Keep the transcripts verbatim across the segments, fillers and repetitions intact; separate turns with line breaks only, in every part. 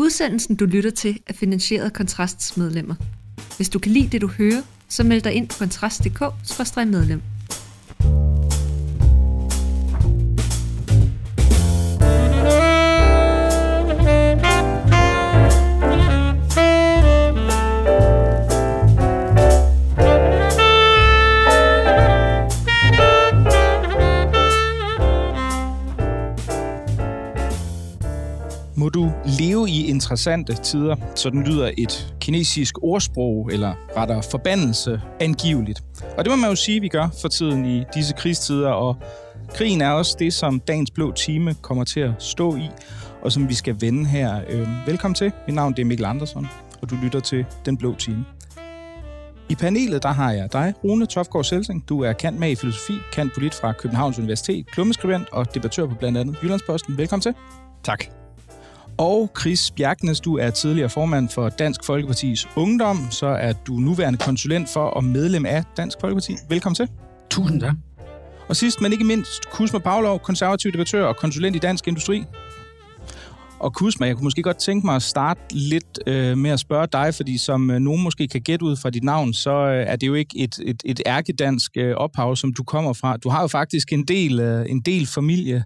Udsendelsen, du lytter til, er finansieret af Kontrasts medlemmer. Hvis du kan lide det, du hører, så meld dig ind på kontrast punktum d k skråstreg medlem.
Må du leve i interessante tider, sådan lyder et kinesisk ordsprog, eller rettere forbandelse, angiveligt. Og det må man jo sige, vi gør for tiden i disse krigstider, og krigen er også det, som dagens blå time kommer til at stå i, og som vi skal vende her. Velkommen til. Mit navn er Mikkel Andersson, og du lytter til Den Blå Time. I panelet der har jeg dig, Rune Toftgaard Selsing. Du er cand. Mag. i filosofi, cand. Polit fra Københavns Universitet, klummeskribent og debattør på blandt andet Jyllandsposten. Velkommen til.
Tak.
Og Chris Bjerknes, du er tidligere formand for Dansk Folkepartis Ungdom, så er du nuværende konsulent for og medlem af Dansk Folkeparti. Velkommen til.
Tusind tak.
Og sidst, men ikke mindst, Kusma Pavlov, konservativ debattør og konsulent i Dansk Industri. Og Kusma, jeg kunne måske godt tænke mig at starte lidt øh, med at spørge dig, fordi som øh, nogen måske kan gætte ud fra dit navn, så øh, er det jo ikke et, et, et ærkedansk øh, ophav, som du kommer fra. Du har jo faktisk en del, øh, en del familie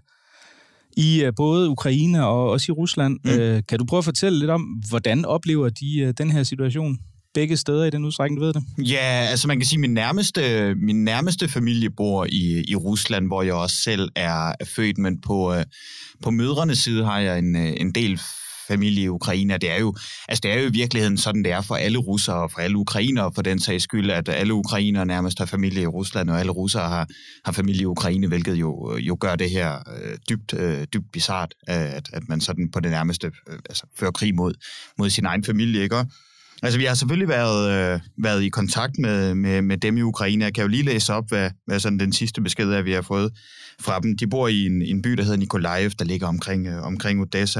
i både Ukraine og også i Rusland. Mm. Øh, kan du prøve at fortælle lidt om, hvordan oplever de den her situation begge steder i den udstrækning, du ved det?
Ja, altså man kan sige, at min nærmeste, min nærmeste familie bor i, i Rusland, hvor jeg også selv er, er født, men på, på mødrenes side har jeg en, en del familie i Ukraine. Det er jo, altså det er jo i virkeligheden sådan, det er for alle russere og for alle ukrainere for den sags skyld, at alle ukrainere nærmest har familie i Rusland, og alle russere har, har familie i Ukraine, hvilket jo, jo gør det her øh, dybt, øh, dybt bizart, at, at man sådan på det nærmeste øh, altså, fører krig mod, mod sin egen familie, ikke? Altså, vi har selvfølgelig været, øh, været i kontakt med, med, med dem i Ukraine. Jeg kan jo lige læse op, hvad, hvad sådan den sidste besked er, vi har fået fra dem. De bor i en, en by, der hedder Nikolaev, der ligger omkring, øh, omkring Odessa.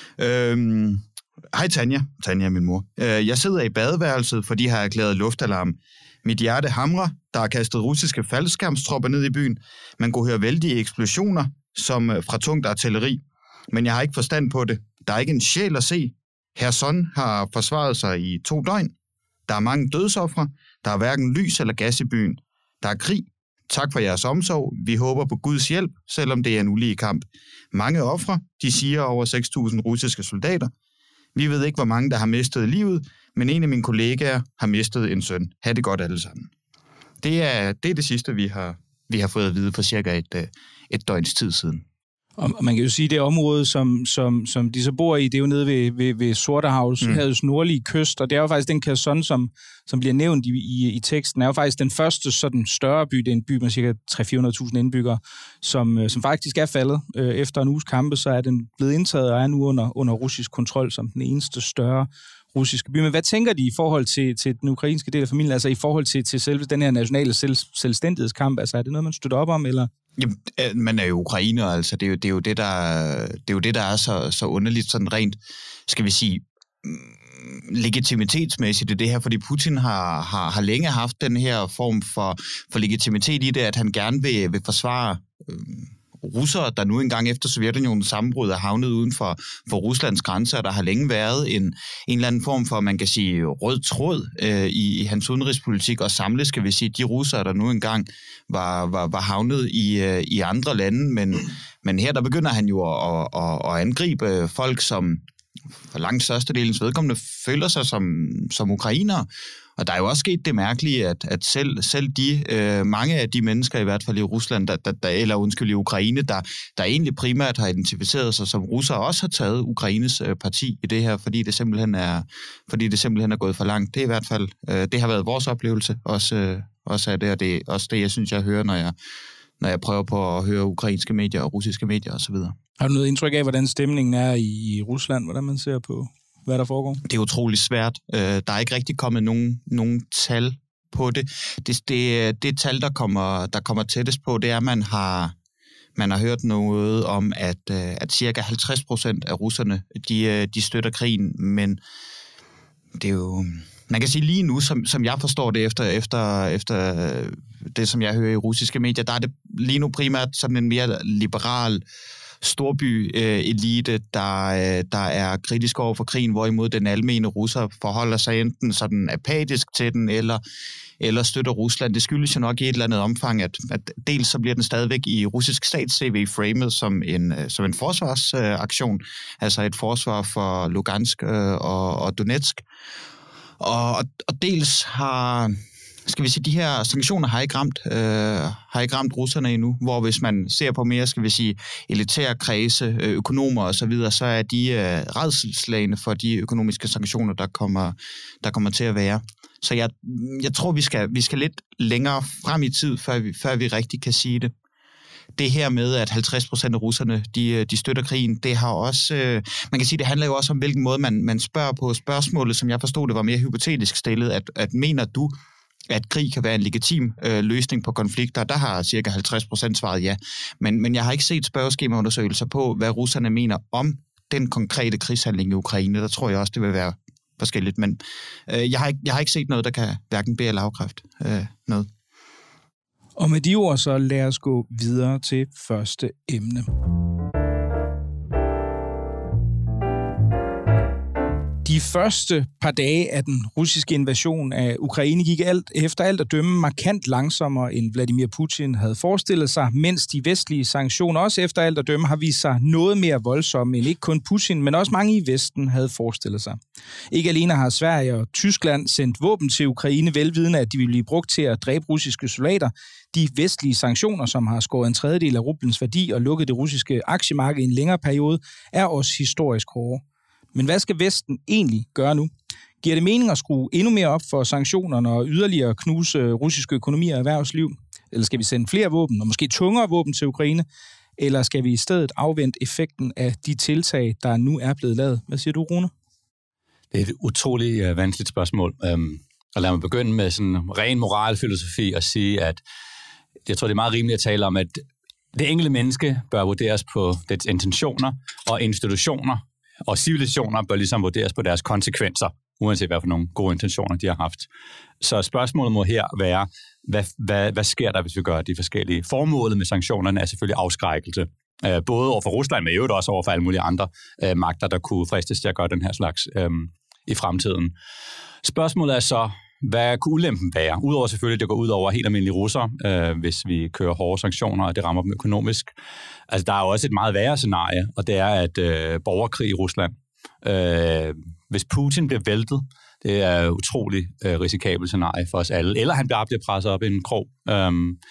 Øhm, Hej Tanja, Tanja er min mor. Øh, jeg sidder i badeværelset, fordi jeg har erklæret luftalarm. Mit hjerte hamrer. Der er kastet russiske faldskærmstropper ned i byen. Man kunne høre vældige eksplosioner, som fra tungt artilleri. Men jeg har ikke forstand på det. Der er ikke en sjæl at se. Kherson har forsvaret sig i to døgn. Der er mange dødsofre. Der er hverken lys eller gas i byen. Der er krig. Tak for jeres omsorg. Vi håber på Guds hjælp, selvom det er en ulige kamp. Mange ofre, de siger over seks tusind russiske soldater. Vi ved ikke, hvor mange, der har mistet livet, men en af mine kollegaer har mistet en søn. Ha' det godt alle sammen. Det er det, er det sidste, vi har, vi har fået at vide for cirka et, et døgns tid siden.
Og man kan jo sige, at det område, som, som, som de så bor i, det er jo nede ved, ved, ved Sortehavs, mm. havets nordlige kyst, og det er jo faktisk den Kherson, som, som bliver nævnt i, i, i teksten, er jo faktisk den første sådan større by, det er en by med cirka tre hundrede til fire hundrede tusind indbyggere, som, som faktisk er faldet. Øh, efter en uges kampe, så er den blevet indtaget og er nu under, under russisk kontrol som den eneste større russiske by. Men hvad tænker de i forhold til, til den ukrainske del af familien, altså i forhold til, til selve den her nationale selv, selvstændighedskamp? Altså er det noget, man støtter op om, eller?
Jamen, man er jo ukrainer, altså det er jo det, er jo det der, det er jo det, der er så, så underligt, sådan rent, skal vi sige, legitimitetsmæssigt i det her, fordi Putin har, har, har længe haft den her form for, for legitimitet i det, at han gerne vil, vil forsvare øh, russere, der nu engang efter Sovjetunionens sammenbrud er havnet uden for, for Ruslands grænser. Der har længe været en, en eller anden form for, man kan sige, rød tråd øh, i, i hans udenrigspolitik, og samle, skal vi sige, de russere, der nu engang var, var, var havnet i, øh, i andre lande. Men, men her, der begynder han jo at, at, at angribe folk, som for langt størstedelens vedkommende føler sig som, som ukrainere. Og der er jo også sket det mærkelige, at, at selv, selv de, øh, mange af de mennesker, i hvert fald i Rusland, der, der, der, eller undskyld i Ukraine, der, der egentlig primært har identificeret sig som russere, også har taget Ukraines øh, parti i det her, fordi det simpelthen er, fordi det simpelthen er gået for langt. Det er i hvert fald, øh, det har været vores oplevelse, også, øh, også af det, og det er også det, jeg synes, jeg hører, når jeg, når jeg prøver på at høre ukrainske medier og russiske medier osv.
Har du noget indtryk af, hvordan stemningen er i Rusland, hvordan man ser på, hvad der foregår?
Det er utrolig svært. Der er ikke rigtig kommet nogen, nogen tal på det. Det, det. det tal, der kommer, der kommer tættest på, det er, at man har, man har hørt noget om, at, at cirka halvtreds procent af russerne, de, de støtter krigen, men det er jo... Man kan sige lige nu, som, som jeg forstår det efter, efter, efter det, som jeg hører i russiske medier, der er det lige nu primært sådan en mere liberal storby-elite, der, der er kritisk over for krigen, hvorimod den almene russer forholder sig enten sådan apatisk til den, eller, eller støtter Rusland. Det skyldes jo nok i et eller andet omfang, at, at dels så bliver den stadigvæk i russisk stats-C V framet som en, som en forsvarsaktion, altså et forsvar for Lugansk og, og Donetsk. Og, og dels har, skal vi sige, de her sanktioner har ikke ramt, øh, har ikke ramt russerne endnu, hvor hvis man ser på mere, skal vi sige, elitære kredse, økonomer og så videre, så er de øh, rædselsslagende for de økonomiske sanktioner, der kommer, der kommer til at være. Så jeg, jeg tror, vi skal, vi skal lidt længere frem i tid, før vi, før vi rigtig kan sige det. Det her med, at halvtreds procent af russerne, de, de støtter krigen, det har også, øh, man kan sige, det handler jo også om, hvilken måde man, man spørger på. Spørgsmålet, som jeg forstod, det var mere hypotetisk stillet, at, at mener du, at krig kan være en legitim øh, løsning på konflikter? Der har cirka halvtreds procent svaret ja. Men, men jeg har ikke set spørgeskemaundersøgelser på, hvad russerne mener om den konkrete krigshandling i Ukraine. Der tror jeg også, det vil være forskelligt. Men øh, jeg, har ikke, jeg har ikke set noget, der kan hverken be- eller afkræfte øh, noget.
Og med de ord så lad os gå videre til første emne. De første par dage af den russiske invasion af Ukraine gik alt, efter alt at dømme markant langsommere, end Vladimir Putin havde forestillet sig, mens de vestlige sanktioner også efter alt at dømme har vist sig noget mere voldsomme, end ikke kun Putin, men også mange i Vesten havde forestillet sig. Ikke alene har Sverige og Tyskland sendt våben til Ukraine, velvidende at de vil blive brugt til at dræbe russiske soldater. De vestlige sanktioner, som har skåret en tredjedel af rublens værdi og lukket det russiske aktiemarked i en længere periode, er også historisk hårde. Men hvad skal Vesten egentlig gøre nu? Giver det mening at skrue endnu mere op for sanktionerne og yderligere knuse russisk økonomi og erhvervsliv? Eller skal vi sende flere våben, og måske tungere våben til Ukraine? Eller skal vi i stedet afvente effekten af de tiltag, der nu er blevet lavet? Hvad siger du, Rune?
Det er et utroligt uh, vanskeligt spørgsmål. Um, og lad mig begynde med sådan ren moralfilosofi og sige, at jeg tror, det er meget rimeligt at tale om, at det enkelte menneske bør vurderes på dets intentioner, og institutioner og civilisationer bør ligesom vurderes på deres konsekvenser, uanset hvad for nogle gode intentioner de har haft. Så spørgsmålet må her være, hvad, hvad, hvad sker der, hvis vi gør de forskellige? Formålet med sanktionerne er selvfølgelig afskrækkelse. Både over for Rusland, men jo også over for alle mulige andre øh, magter, der kunne fristes til at gøre den her slags øh, i fremtiden. Spørgsmålet er så, hvad kunne ulempen være? Udover selvfølgelig, det går ud over helt almindelige russere, øh, hvis vi kører hårde sanktioner, og det rammer dem økonomisk. Altså, der er jo også et meget værre scenarie, og det er, at øh, borgerkrig i Rusland. Øh, hvis Putin bliver væltet, det er et utroligt øh, risikabelt scenarie for os alle. Eller han bliver, bliver presset op i en krog. Øh,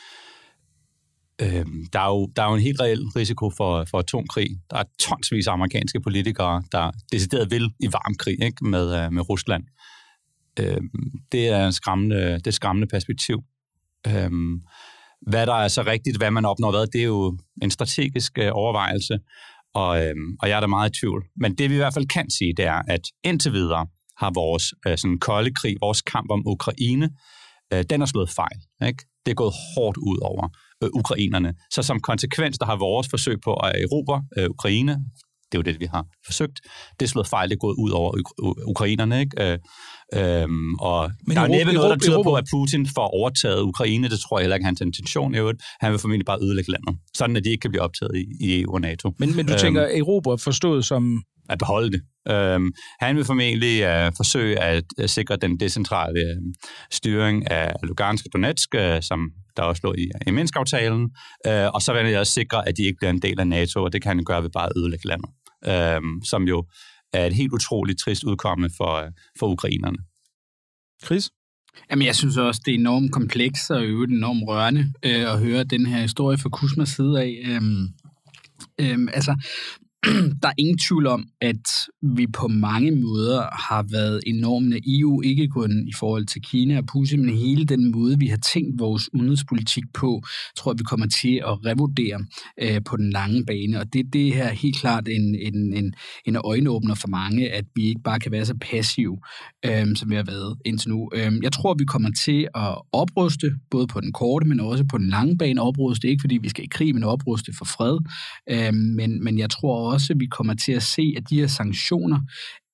øh, der, er jo, der er jo en helt reel risiko for, for atomkrig. Der er tonsvis af amerikanske politikere, der decideret vil i varm krig, ikke, med, øh, med Rusland. Det er, skræmmende, det er skræmmende perspektiv. Hvad der er så rigtigt, hvad man opnår hvad, det er jo en strategisk overvejelse, og, og jeg er da meget i tvivl. Men det vi i hvert fald kan sige, det er, at indtil videre har vores sådan, kolde krig, vores kamp om Ukraine, den har slået fejl. Ikke? Det er gået hårdt ud over øh, ukrainerne. Så som konsekvens, der har vores forsøg på at erobre øh, Ukraine, det er jo det, vi har forsøgt. Det er slået fejl, det er gået ud over uk- ukrainerne, ikke? Øh, øhm, og men der er næppe noget, der tyder på, at Putin får overtaget Ukraine. Det tror jeg heller ikke, hans intention er jo. Han vil formentlig bare ødelægge landet, sådan at de ikke kan blive optaget i, i E U og NATO.
Men, men du øhm, tænker, Europa forstået som...
At beholde det. Øhm, han vil formentlig uh, forsøge at uh, sikre den decentrale uh, styring af Lugansk og Donetsk, uh, som der også lå i, i Minsk-aftalen, uh, og så vil han også sikre, at de ikke bliver en del af NATO, og det kan han gøre ved bare at ødelægge landet, uh, som jo er et helt utroligt trist udkomme for, uh, for ukrainerne.
Chris?
Jamen, jeg synes også, det er enormt komplekst og øvrigt enormt rørende øh, at høre den her historie fra Kuzmas side af. Øhm, øhm, altså, der er ingen tvivl om, at vi på mange måder har været enormt naive, ikke kun i forhold til Kina og Putin, men hele den måde, vi har tænkt vores udenrigspolitik på, tror jeg, vi kommer til at revurdere øh, på den lange bane. Og det, det her er helt klart en, en, en, en øjenåbner for mange, at vi ikke bare kan være så passive, øh, som vi har været indtil nu. Øh, jeg tror, vi kommer til at opruste, både på den korte, men også på den lange bane. Opruste ikke, fordi vi skal i krig, men opruste for fred. Øh, men, men jeg tror også, at vi kommer til at se, at de her sanktioner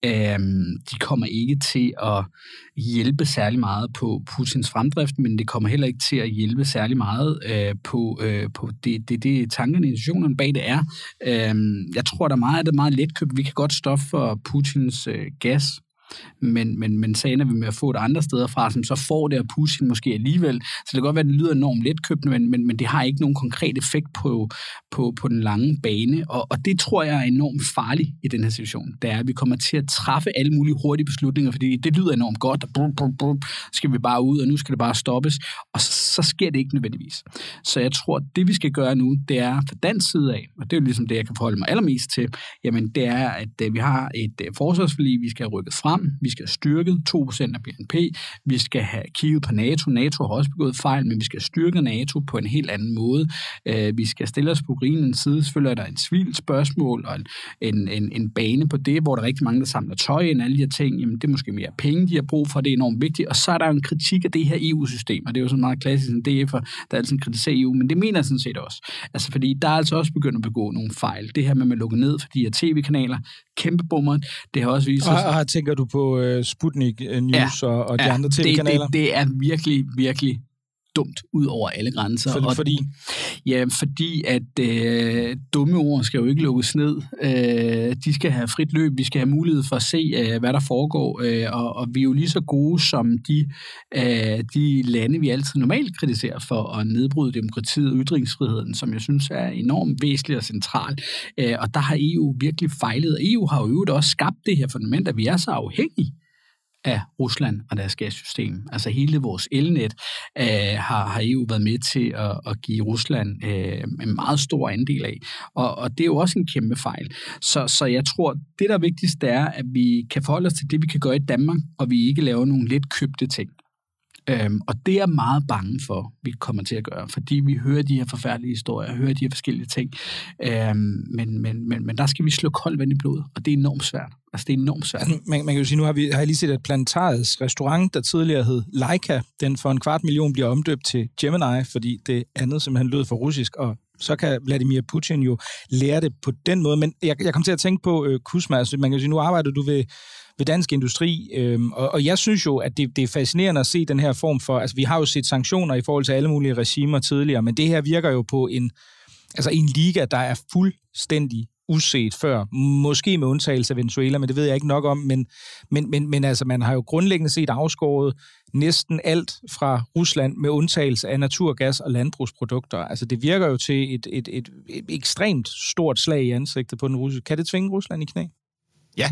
Øhm, de kommer ikke til at hjælpe særlig meget på Putins fremdrift, men det kommer heller ikke til at hjælpe særlig meget øh, på, øh, på det, det, det tankerne, intentionerne bag det er. Øhm, jeg tror, der er meget, det er meget letkøbt. Vi kan godt stoppe for Putins øh, gas, men, men, men så ender vi med at få det andre steder fra, som så får det af Putin måske alligevel. Så det kan godt være, at det lyder enormt letkøbt, men, men, men det har ikke nogen konkret effekt på, på, på den lange bane, og, og det tror jeg er enormt farligt i den her situation. Det er, at vi kommer til at træffe alle mulige hurtige beslutninger, fordi det lyder enormt godt, og brug, brug, brug, skal vi bare ud, og nu skal det bare stoppes, og så, så sker det ikke nødvendigvis. Så jeg tror, at det vi skal gøre nu, det er fra den side af, og det er jo ligesom det, jeg kan forholde mig allermest til, jamen det er, at vi har et forsvarsforlig, vi skal have rykket frem, vi skal have styrket to procent af B N P, vi skal have kigget på NATO. NATO har også begået fejl, men vi skal styrke NATO på en helt anden måde. Vi skal stille os på Ukrainens side. Selvfølgelig er der en civilt spørgsmål og en, en, en bane på det, hvor der er rigtig mange, der samler tøj ind, alle de her ting. Jamen, det er måske mere penge, de har brug for, det er enormt vigtigt. Og så er der jo en kritik af det her E U-system, og det er jo så meget klassisk en D F'er, der altid kritiserer E U, men det mener jeg sådan set også. Altså, fordi der er altså også begyndt at begå nogle fejl. Det her med, at man lukker ned for de her tv-kanaler, kæmpe bummer, det har også vist sig.
Og, og tænker du på uh, Sputnik News ja, og, og de ja, andre tv-kanaler?
Det, det, det er virkelig, virkelig dumt ud over alle grænser.
For,
og,
fordi?
Ja, fordi at øh, dumme ord skal jo ikke lukkes ned. Øh, de skal have frit løb. Vi skal have mulighed for at se, øh, hvad der foregår. Øh, og, og vi er jo lige så gode som de, øh, de lande, vi altid normalt kritiserer for at nedbryde demokratiet og ytringsfriheden, som jeg synes er enormt væsentligt og centralt. Øh, og der har E U virkelig fejlet. E U har jo også skabt det her fundament, at vi er så afhængige af Rusland og deres gassystem. Altså hele vores elnet øh, har, har E U været med til at, at give Rusland øh, en meget stor andel af. Og, og det er jo også en kæmpe fejl. Så, så jeg tror, det der vigtigste er, at vi kan forholde os til det, vi kan gøre i Danmark, og vi ikke laver nogle lidt købte ting. Øhm, og det er jeg meget bange for, vi kommer til at gøre, fordi vi hører de her forfærdelige historier, hører de her forskellige ting, øhm, men, men, men, men der skal vi slå koldt vand i blodet, og det er enormt svært. Altså, det er enormt svært.
Man, man kan jo sige, nu har, vi, har jeg lige set, at Planetariets restaurant, der tidligere hed Laika, den for en kvart million bliver omdøbt til Gemini, fordi det andet simpelthen lød for russisk, og så kan Vladimir Putin jo lære det på den måde. Men jeg, jeg kom til at tænke på, øh, Kuzma, altså, man kan sige, nu arbejder du ved ved Dansk Industri, øhm, og, og jeg synes jo, at det, det er fascinerende at se den her form for, altså vi har jo set sanktioner i forhold til alle mulige regimer tidligere, men det her virker jo på en, altså en liga, der er fuldstændig uset før, måske med undtagelse af Venezuela, men det ved jeg ikke nok om, men, men, men, men altså man har jo grundlæggende set afskåret næsten alt fra Rusland med undtagelse af naturgas og landbrugsprodukter. Altså det virker jo til et, et, et, et ekstremt stort slag i ansigtet på den russiske. Kan det tvinge Rusland i knæ?
Ja.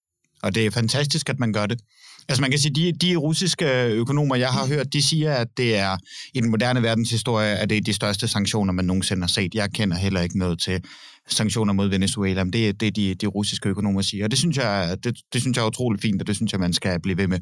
Og det er fantastisk, at man gør det. Altså man kan sige, de, de russiske økonomer, jeg har hørt, de siger, at det er i den moderne verdenshistorie, at det er de største sanktioner, man nogensinde har set. Jeg kender heller ikke noget til sanktioner mod Venezuela, men det er det, de, de russiske økonomer siger. Og det synes, jeg, det, det synes jeg er utroligt fint, og det synes jeg, man skal blive ved med.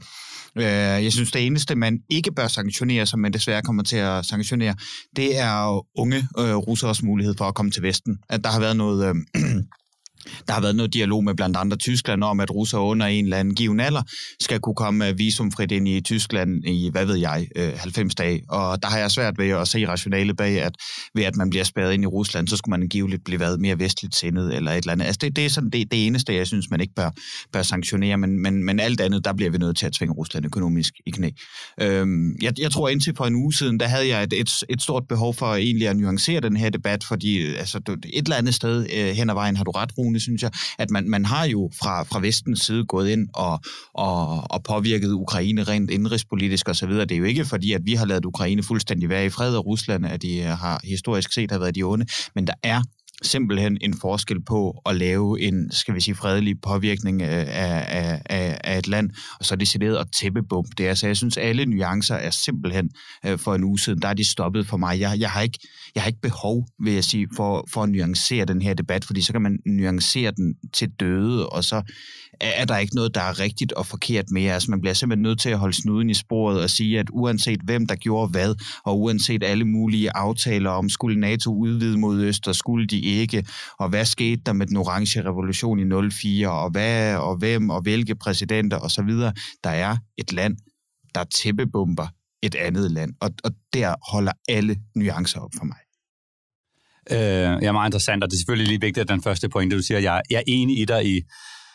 Jeg synes, det eneste, man ikke bør sanktionere, som man desværre kommer til at sanktionere, det er unge øh, russeres mulighed for at komme til Vesten. At der har været noget... Øh, Der har været noget dialog med blandt andre Tyskland om, at russere under en eller anden given alder skal kunne komme visumfrit ind i Tyskland i, hvad ved jeg, halvfems dage. Og der har jeg svært ved at se rationale bag, at ved at man bliver spærret ind i Rusland, så skulle man angiveligt blive været mere vestligt sindet eller et eller andet. Altså det, det er sådan det, det eneste, jeg synes, man ikke bør, bør sanktionere, men, men, men alt andet, der bliver vi nødt til at tvinge Rusland økonomisk i knæ. Øhm, jeg, jeg tror indtil for en uge siden, der havde jeg et, et, et stort behov for egentlig at nuancere den her debat, fordi altså, et eller andet sted øh, hen ad vejen har du ret, Rune, synes jeg, at man, man har jo fra, fra vestens side gået ind og, og, og påvirket Ukraine rent indrigspolitisk osv. Det er jo ikke fordi, at vi har ladet Ukraine fuldstændig være i fred, og Rusland, at de har historisk set har været de onde, men der er simpelthen en forskel på at lave en, skal vi sige, fredelig påvirkning af, af, af, af et land, og så decideret at tæppebombe det. Altså, jeg synes, alle nuancer er simpelthen øh, for en uge siden, der er de stoppet for mig. Jeg, jeg, har, ikke, jeg har ikke behov, vil jeg sige, for, for at nuancere den her debat, fordi så kan man nuancere den til døde, og så er der ikke noget, der er rigtigt og forkert mere. Altså, man bliver simpelthen nødt til at holde snuden i sporet og sige, at uanset hvem, der gjorde hvad, og uanset alle mulige aftaler om, skulle NATO udvide mod øst, og skulle de ikke, og hvad skete der med den orange revolution i nul fire, og hvad, og hvem, og hvilke præsidenter, og så videre. Der er et land, der tæppebomber et andet land, og, og der holder alle nuancer op for mig.
Øh, jeg er meget interessant, og det er selvfølgelig lige vigtigt, at den første pointe, du siger, jeg, jeg er enig i dig i,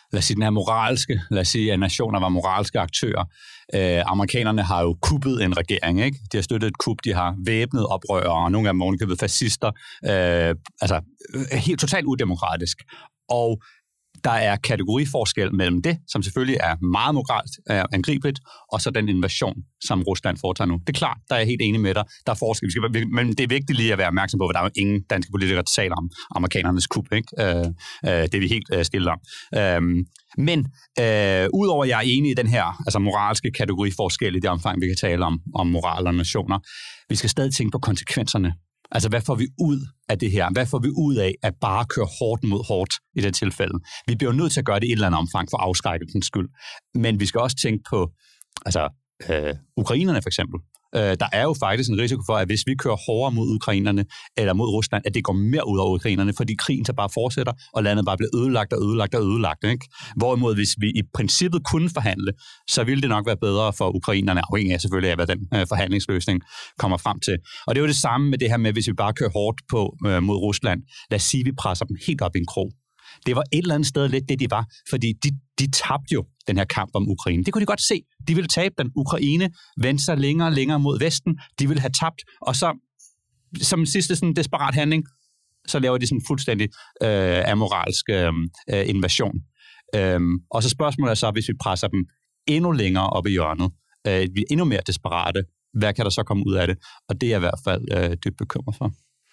lad os sige, den er moralske, lad os sige, at nationer var moralske aktører. Øh, amerikanerne har jo kuppet en regering, ikke? De har støttet et kup, de har væbnet oprørere, og nogle af dem ovenikøbet fascister. Øh, altså, helt totalt udemokratisk. Og der er kategoriforskel mellem det, som selvfølgelig er meget moralsk er angribeligt, og så den invasion, som Rusland foretager nu. Det er klart, der er jeg helt enig med dig. Der er forskel, men det er vigtigt lige at være opmærksom på, at der er jo ingen danske politikere, der taler om amerikanernes kup, ikke? Øh, øh, det er vi helt øh, stille om. Øh, men øh, udover at jeg er enig i den her altså moralske kategoriforskel i det omfang, vi kan tale om, om moral og nationer, vi skal stadig tænke på konsekvenserne. Altså, hvad får vi ud af det her? Hvad får vi ud af at bare køre hårdt mod hårdt i det tilfælde? Vi bliver nødt til at gøre det i et eller andet omfang for afskrækkelsens skyld. Men vi skal også tænke på, altså, øh, ukrainerne for eksempel. Øh, der er jo faktisk en risiko for, at hvis vi kører hårdere mod ukrainerne eller mod Rusland, at det går mere ud over ukrainerne, fordi krigen så bare fortsætter, og landet bare bliver ødelagt og ødelagt og ødelagt. Ikke? Hvorimod, hvis vi i princippet kunne forhandle, så ville det nok være bedre for ukrainerne, afhængig af selvfølgelig af, hvad den øh, forhandlingsløsning kommer frem til. Og det er jo det samme med det her med, hvis vi bare kører hårdt på øh, mod Rusland. Lad os sige, at vi presser dem helt op i en krog. Det var et eller andet sted lidt det, de var, fordi de, de tabte jo den her kamp om Ukraine. Det kunne de godt se. De ville tabe den. Ukraine vendte sig længere og længere mod Vesten. De ville have tabt, og så som sidste sådan desperat handling, så laver de sådan en fuldstændig øh, amoralsk øh, invasion. Øhm, og så spørgsmålet er så, hvis vi presser dem endnu længere op i hjørnet, øh, vi er endnu mere desperate, hvad kan der så komme ud af det? Og det er jeg i hvert fald øh, dybt bekymret for.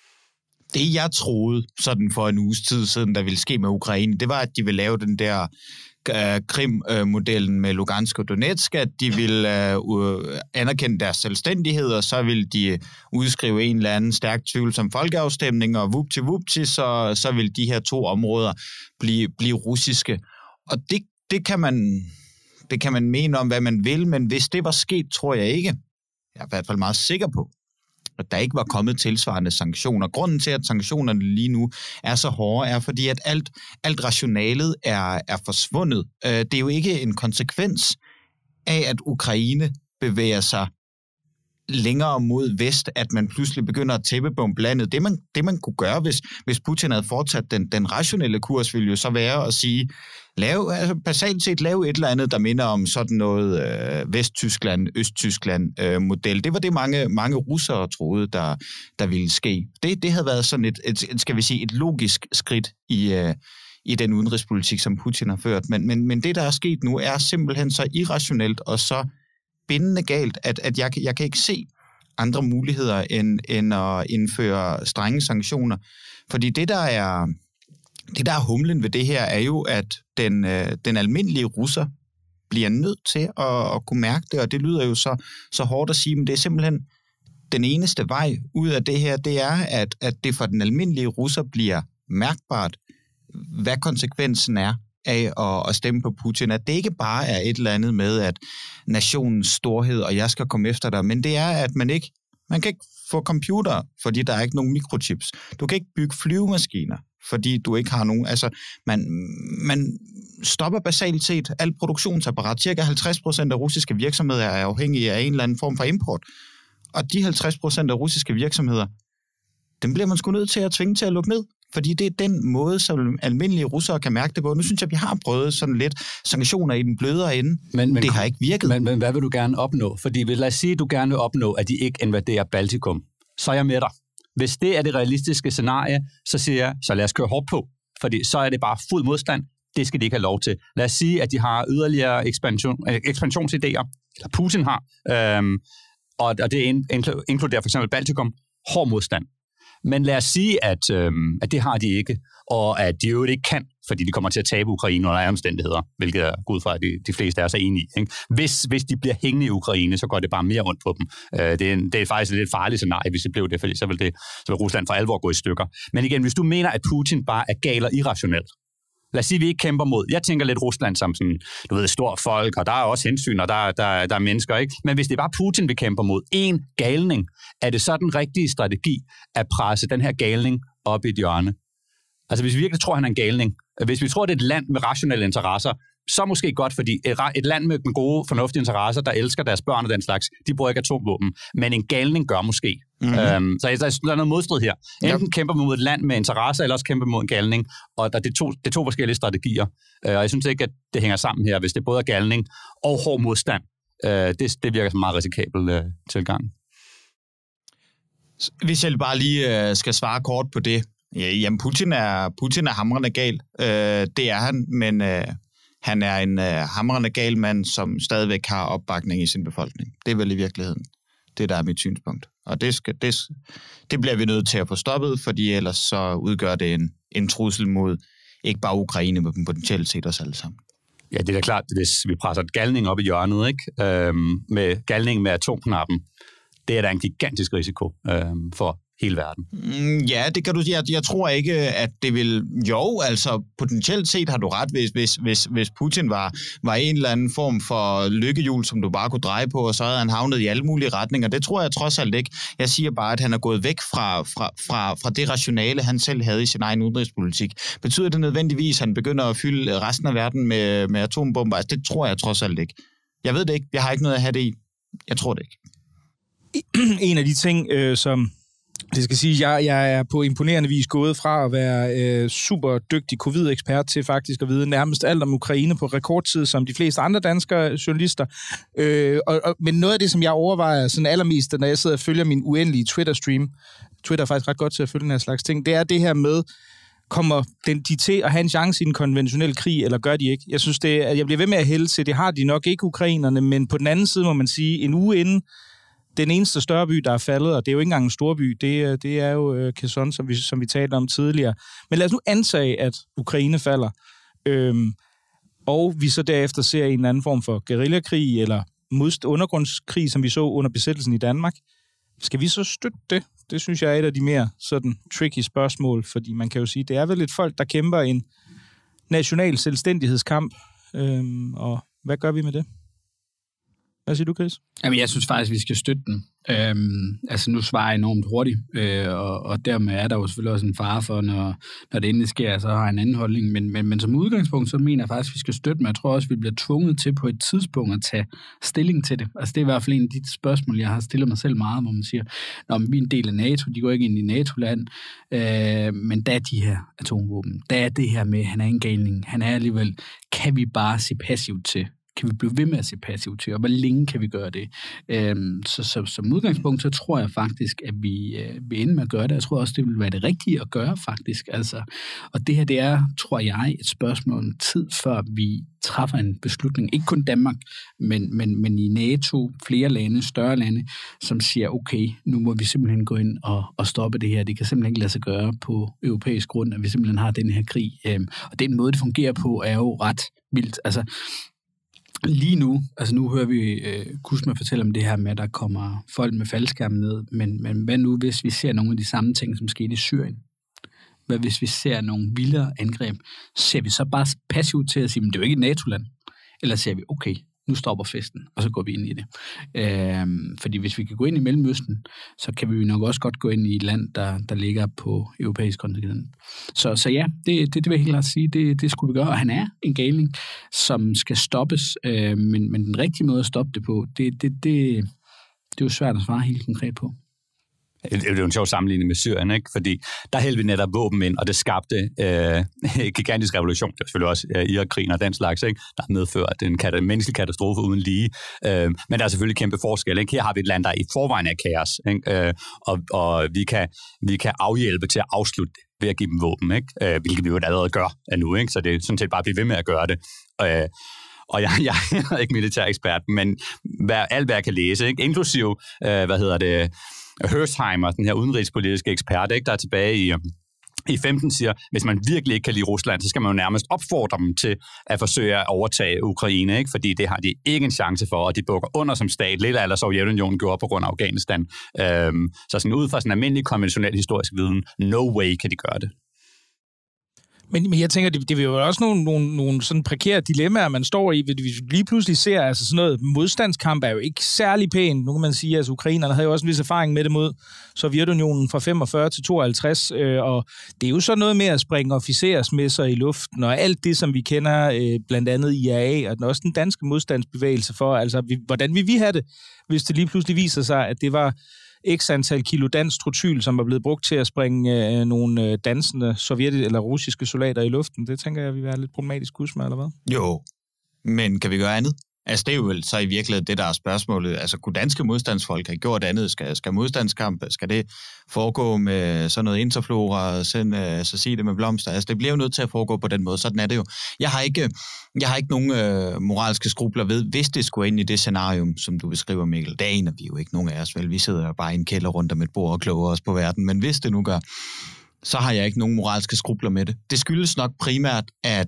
Det, jeg troede sådan for en uges tid siden, der ville ske med Ukraine, det var, at de ville lave den der uh, Krim-modellen med Lugansk og Donetsk, at de ville uh, anerkende deres selvstændighed, og så ville de udskrive en eller anden stærk tvivlsom folkeafstemning, og vupti vupti, så, så ville de her to områder blive, blive russiske. Og det, det, kan man, det kan man mene om, hvad man vil, men hvis det var sket, tror jeg ikke. Jeg er i hvert fald meget sikker på, at der ikke var kommet tilsvarende sanktioner. Grunden til, at sanktionerne lige nu er så hårde, er fordi, at alt, alt rationalet er, er forsvundet. Det er jo ikke en konsekvens af, at Ukraine bevæger sig længere mod vest, at man pludselig begynder at tæppebombe landet. Det man, det man kunne gøre, hvis, hvis Putin havde fortsat den, den rationelle kurs, ville jo så være at sige, lave, altså basalt set lave et eller andet, der minder om sådan noget øh, Vesttyskland, Østtyskland-model. Øh, det var det, mange, mange russere troede, der, der ville ske. Det, det havde været sådan et, et, skal vi sige, et logisk skridt i, øh, i den udenrigspolitik, som Putin har ført. Men, men, men det, der er sket nu, er simpelthen så irrationelt og så bindende galt, at, at jeg, jeg kan ikke se andre muligheder end, end at indføre strenge sanktioner. Fordi det, der er, det, der er humlen ved det her, er jo, at den, den almindelige russer bliver nødt til at, at kunne mærke det, og det lyder jo så, så hårdt at sige, men det er simpelthen den eneste vej ud af det her, det er, at, at det for den almindelige russer bliver mærkbart, hvad konsekvensen er af at, at stemme på Putin, at det ikke bare er et eller andet med, at nationens storhed, og jeg skal komme efter dig, men det er, at man ikke, man kan ikke få computer, fordi der er ikke nogen mikrochips. Du kan ikke bygge flyvemaskiner, fordi du ikke har nogen, altså, man, man stopper basalt set alt produktionsapparat. Cirka halvtreds procent af russiske virksomheder er afhængige af en eller anden form for import. Og de halvtreds procent af russiske virksomheder, dem bliver man sgu nødt til at tvinge til at lukke ned. Fordi det er den måde, som almindelige russere kan mærke det på. Nu synes jeg, vi har prøvet sådan lidt sanktioner i den blødere ende. Men, men, det har ikke virket.
Men, men hvad vil du gerne opnå? Fordi lad os sige, at du gerne vil opnå, at de ikke invaderer Baltikum. Så er jeg med dig. Hvis det er det realistiske scenarie, så siger jeg, så lad os køre hårdt på. Fordi så er det bare fuld modstand. Det skal de ikke have lov til. Lad os sige, at de har yderligere ekspansion, ekspansionsidéer, eller Putin har, øhm, og, og det inkluderer for eksempel Baltikum, hård modstand. Men lad os sige, at, øhm, at det har de ikke, og at de jo ikke kan, fordi de kommer til at tabe Ukraine under omstændigheder, hvilket er god fra, at de, de fleste er så enige. Ikke? Hvis, hvis de bliver hængende i Ukraine, så går det bare mere ondt på dem. Øh, det, er en, det er faktisk et lidt farligt scenarie, hvis det blev det, fordi så vil, det, så vil Rusland for alvor gå i stykker. Men igen, hvis du mener, at Putin bare er gal og irrationelt, lad os sige, at vi ikke kæmper mod. Jeg tænker lidt Rusland som sådan, du ved, stort folk, og der er også hensyn, og der, der, der er mennesker, ikke? Men hvis det er bare Putin, vi kæmper mod, en galning, er det så den rigtige strategi at presse den her galning op i et hjørne? Altså, hvis vi virkelig tror, han er en galning, hvis vi tror, det er et land med rationelle interesser, så måske godt, fordi et, et land med gode, fornuftige interesser, der elsker deres børn og den slags, de bruger ikke atomvåben. Men en galning gør måske. Mm-hmm. Øhm, så der er noget modstrid her. Enten yep. kæmper man mod et land med interesser, eller også kæmper man mod en galning. Og der, det, er to, det er to forskellige strategier. Øh, og jeg synes ikke, at det hænger sammen her, hvis det både er galning og hård modstand. Øh, det, det virker som en meget risikabel øh, tilgang.
Hvis jeg bare lige øh, skal svare kort på det. Ja, jamen, Putin er, Putin er hamrende gal. Øh, det er han, men øh, han er en øh, hamrende gal mand, som stadigvæk har opbakning i sin befolkning. Det er vel i virkeligheden det, der er mit synspunkt. Og det, skal, det, det bliver vi nødt til at få stoppet, fordi ellers så udgør det en, en trussel mod ikke bare Ukraine, men potentielt set os alle sammen.
Ja, det er da klart, hvis vi presser galning op i hjørnet, ikke? Øhm, med galning med atomknappen, det er da en gigantisk risiko øhm, for hele verden.
Mm, ja, det kan du sige. Jeg, jeg tror ikke, at det vil... Jo, altså potentielt set har du ret, hvis, hvis, hvis, hvis Putin var, var en eller anden form for lykkehjul, som du bare kunne dreje på, og så havde han havnet i alle mulige retninger. Det tror jeg trods alt ikke. Jeg siger bare, at han er gået væk fra, fra, fra, fra det rationale, han selv havde i sin egen udenrigspolitik. Betyder det nødvendigvis, at han begynder at fylde resten af verden med, med atombomber? Altså, det tror jeg trods alt ikke. Jeg ved det ikke. Jeg har ikke noget at have det i. Jeg tror det ikke.
En af de ting, øh, som... Det skal sige, jeg, jeg er på imponerende vis gået fra at være øh, super dygtig covid-ekspert til faktisk at vide nærmest alt om Ukraine på rekordtid, som de fleste andre danske journalister. Øh, og, og, men noget af det, som jeg overvejer sådan allermest, når jeg sidder og følger min uendelige Twitter-stream, Twitter er faktisk ret godt til at følge den her slags ting, det er det her med, kommer den, de til at have en chance i en konventionel krig, eller gør de ikke? Jeg synes, det, at jeg bliver ved med at hælde til, det har de nok ikke ukrainerne, men på den anden side må man sige, en uge inden den eneste større by, der er faldet, og det er jo ikke engang en stor by, det, det er jo Kherson, som vi, som vi talte om tidligere. Men lad os nu antage, at Ukraine falder, øhm, og vi så derefter ser en anden form for guerillakrig, eller modst- undergrundskrig, som vi så under besættelsen i Danmark. Skal vi så støtte det? Det synes jeg er et af de mere sådan tricky spørgsmål, fordi man kan jo sige, det er vel et folk, der kæmper en national selvstændighedskamp, øhm, og hvad gør vi med det? Hvad siger du, Chris?
Jamen, jeg synes faktisk, vi skal støtte den. Øhm, altså, nu svarer jeg enormt hurtigt, øh, og, og dermed er der jo selvfølgelig også en fare for, når, når det endelig sker, så har jeg en anden holdning. Men, men, men som udgangspunkt, så mener jeg faktisk, at vi skal støtte dem. Jeg tror også, vi bliver tvunget til på et tidspunkt at tage stilling til det. Altså, det er i hvert fald en af de spørgsmål, jeg har stillet mig selv meget, hvor man siger, når vi er en del af NATO, de går ikke ind i NATO-land, øh, men der er de her atomvåben. Der er det her med, han er en galning. Han er alligevel, kan vi bare se passivt til? Kan vi blive ved med at se passivt til, og hvor længe kan vi gøre det? Øhm, så, så som udgangspunkt, så tror jeg faktisk, at vi øh, vil ende med at gøre det. Jeg tror også, det vil være det rigtige at gøre, faktisk. Altså, og det her, det er, tror jeg, et spørgsmål om tid, før vi træffer en beslutning. Ikke kun Danmark, men, men, men i NATO, flere lande, større lande, som siger, okay, nu må vi simpelthen gå ind og, og stoppe det her. Det kan simpelthen ikke lade sig gøre på europæisk grund, at vi simpelthen har den her krig. Øhm, og den måde, det fungerer på, er jo ret vildt. Altså, lige nu, altså nu hører vi øh, Kusma fortælle om det her med, at der kommer folk med faldskærme ned, men, men hvad nu, hvis vi ser nogle af de samme ting, som skete i Syrien? Hvad hvis vi ser nogle vildere angreb? Ser vi så bare passivt til at sige, men det er jo ikke et NATO-land? Eller ser vi, okay, nu stopper festen, og så går vi ind i det. Øhm, fordi hvis vi kan gå ind i Mellemøsten, så kan vi nok også godt gå ind i et land, der, der ligger på europæisk kontinent. Så, så ja, det, det, det vil jeg helt klart sige, det, det skulle vi gøre. Og han er en galning, som skal stoppes, øh, men, men den rigtige måde at stoppe det på, det, det, det, det er jo svært at svare helt konkret på.
Det er jo en sjov sammenligning med Syrien, ikke? Fordi der hældte vi netop våben ind, og det skabte øh, en gigantisk revolution. Det er selvfølgelig også øh, Irak-krigen og den slags, ikke? Der har medført en, kat- en menneskelig katastrofe uden lige. Øh, men der er selvfølgelig kæmpe forskel, ikke? Her har vi et land, der i forvejen er kaos, ikke? Øh, og og vi, kan, vi kan afhjælpe til at afslutte det ved at give dem våben, ikke? Øh, hvilket vi jo allerede gør nu, ikke? Så det er sådan set bare at blive ved med at gøre det. Øh, Og jeg, jeg er ikke militær ekspert, men hvad, alt hvad jeg kan læse, ikke? Inklusiv, øh, hvad hedder det, Hersheimer, den her udenrigspolitiske ekspert, ikke, der er tilbage i, i femten, siger, hvis man virkelig ikke kan lide Rusland, så skal man jo nærmest opfordre dem til at forsøge at overtage Ukraine, ikke? Fordi det har de ikke en chance for, og de bukker under som stat, lidt eller Sovjetunionen gjorde på grund af Afghanistan. Øhm, så sådan ud fra sådan en almindelig konventionel historisk viden, no way kan de gøre det.
Men, men jeg tænker, det, det vil jo også nogle, nogle, nogle sådan prekære dilemmaer, man står i, hvis vi lige pludselig ser, altså sådan noget modstandskamp er jo ikke særlig pænt. Nu kan man sige, at altså, ukrainerne havde jo også en vis erfaring med det mod Sovjetunionen fra femogfyrre til tooghalvtreds, øh, og det er jo så noget med at springe officersmesser i luften, og alt det, som vi kender, øh, blandt andet I R A, og den, også den danske modstandsbevægelse for, altså vi, hvordan vil vi have det, hvis det lige pludselig viser sig, at det var x antal kilo dansk trotyl, som var blevet brugt til at springe øh, nogle øh, dansende sovjetiske eller russiske soldater i luften. Det tænker jeg, vil være lidt problematisk kusme, eller hvad?
Jo, men kan vi gøre andet? Altså, det er jo vel så i virkeligheden det, der er spørgsmålet. Altså, kunne danske modstandsfolk have gjort andet? Skal, skal modstandskamp, skal det foregå med sådan noget interflora, og sende, så sige det med blomster? Altså, det bliver jo nødt til at foregå på den måde. Sådan er det jo. Jeg har ikke, jeg har ikke nogen øh, moralske skrubler ved, hvis det skulle ind i det scenarium, som du beskriver, Mikkel. Det aner vi jo ikke nogen af os, vel? Vi sidder bare i en kælder rundt om et bord og kloger os på verden. Men hvis det nu gør, så har jeg ikke nogen moralske skrubler med det. Det skyldes nok primært, at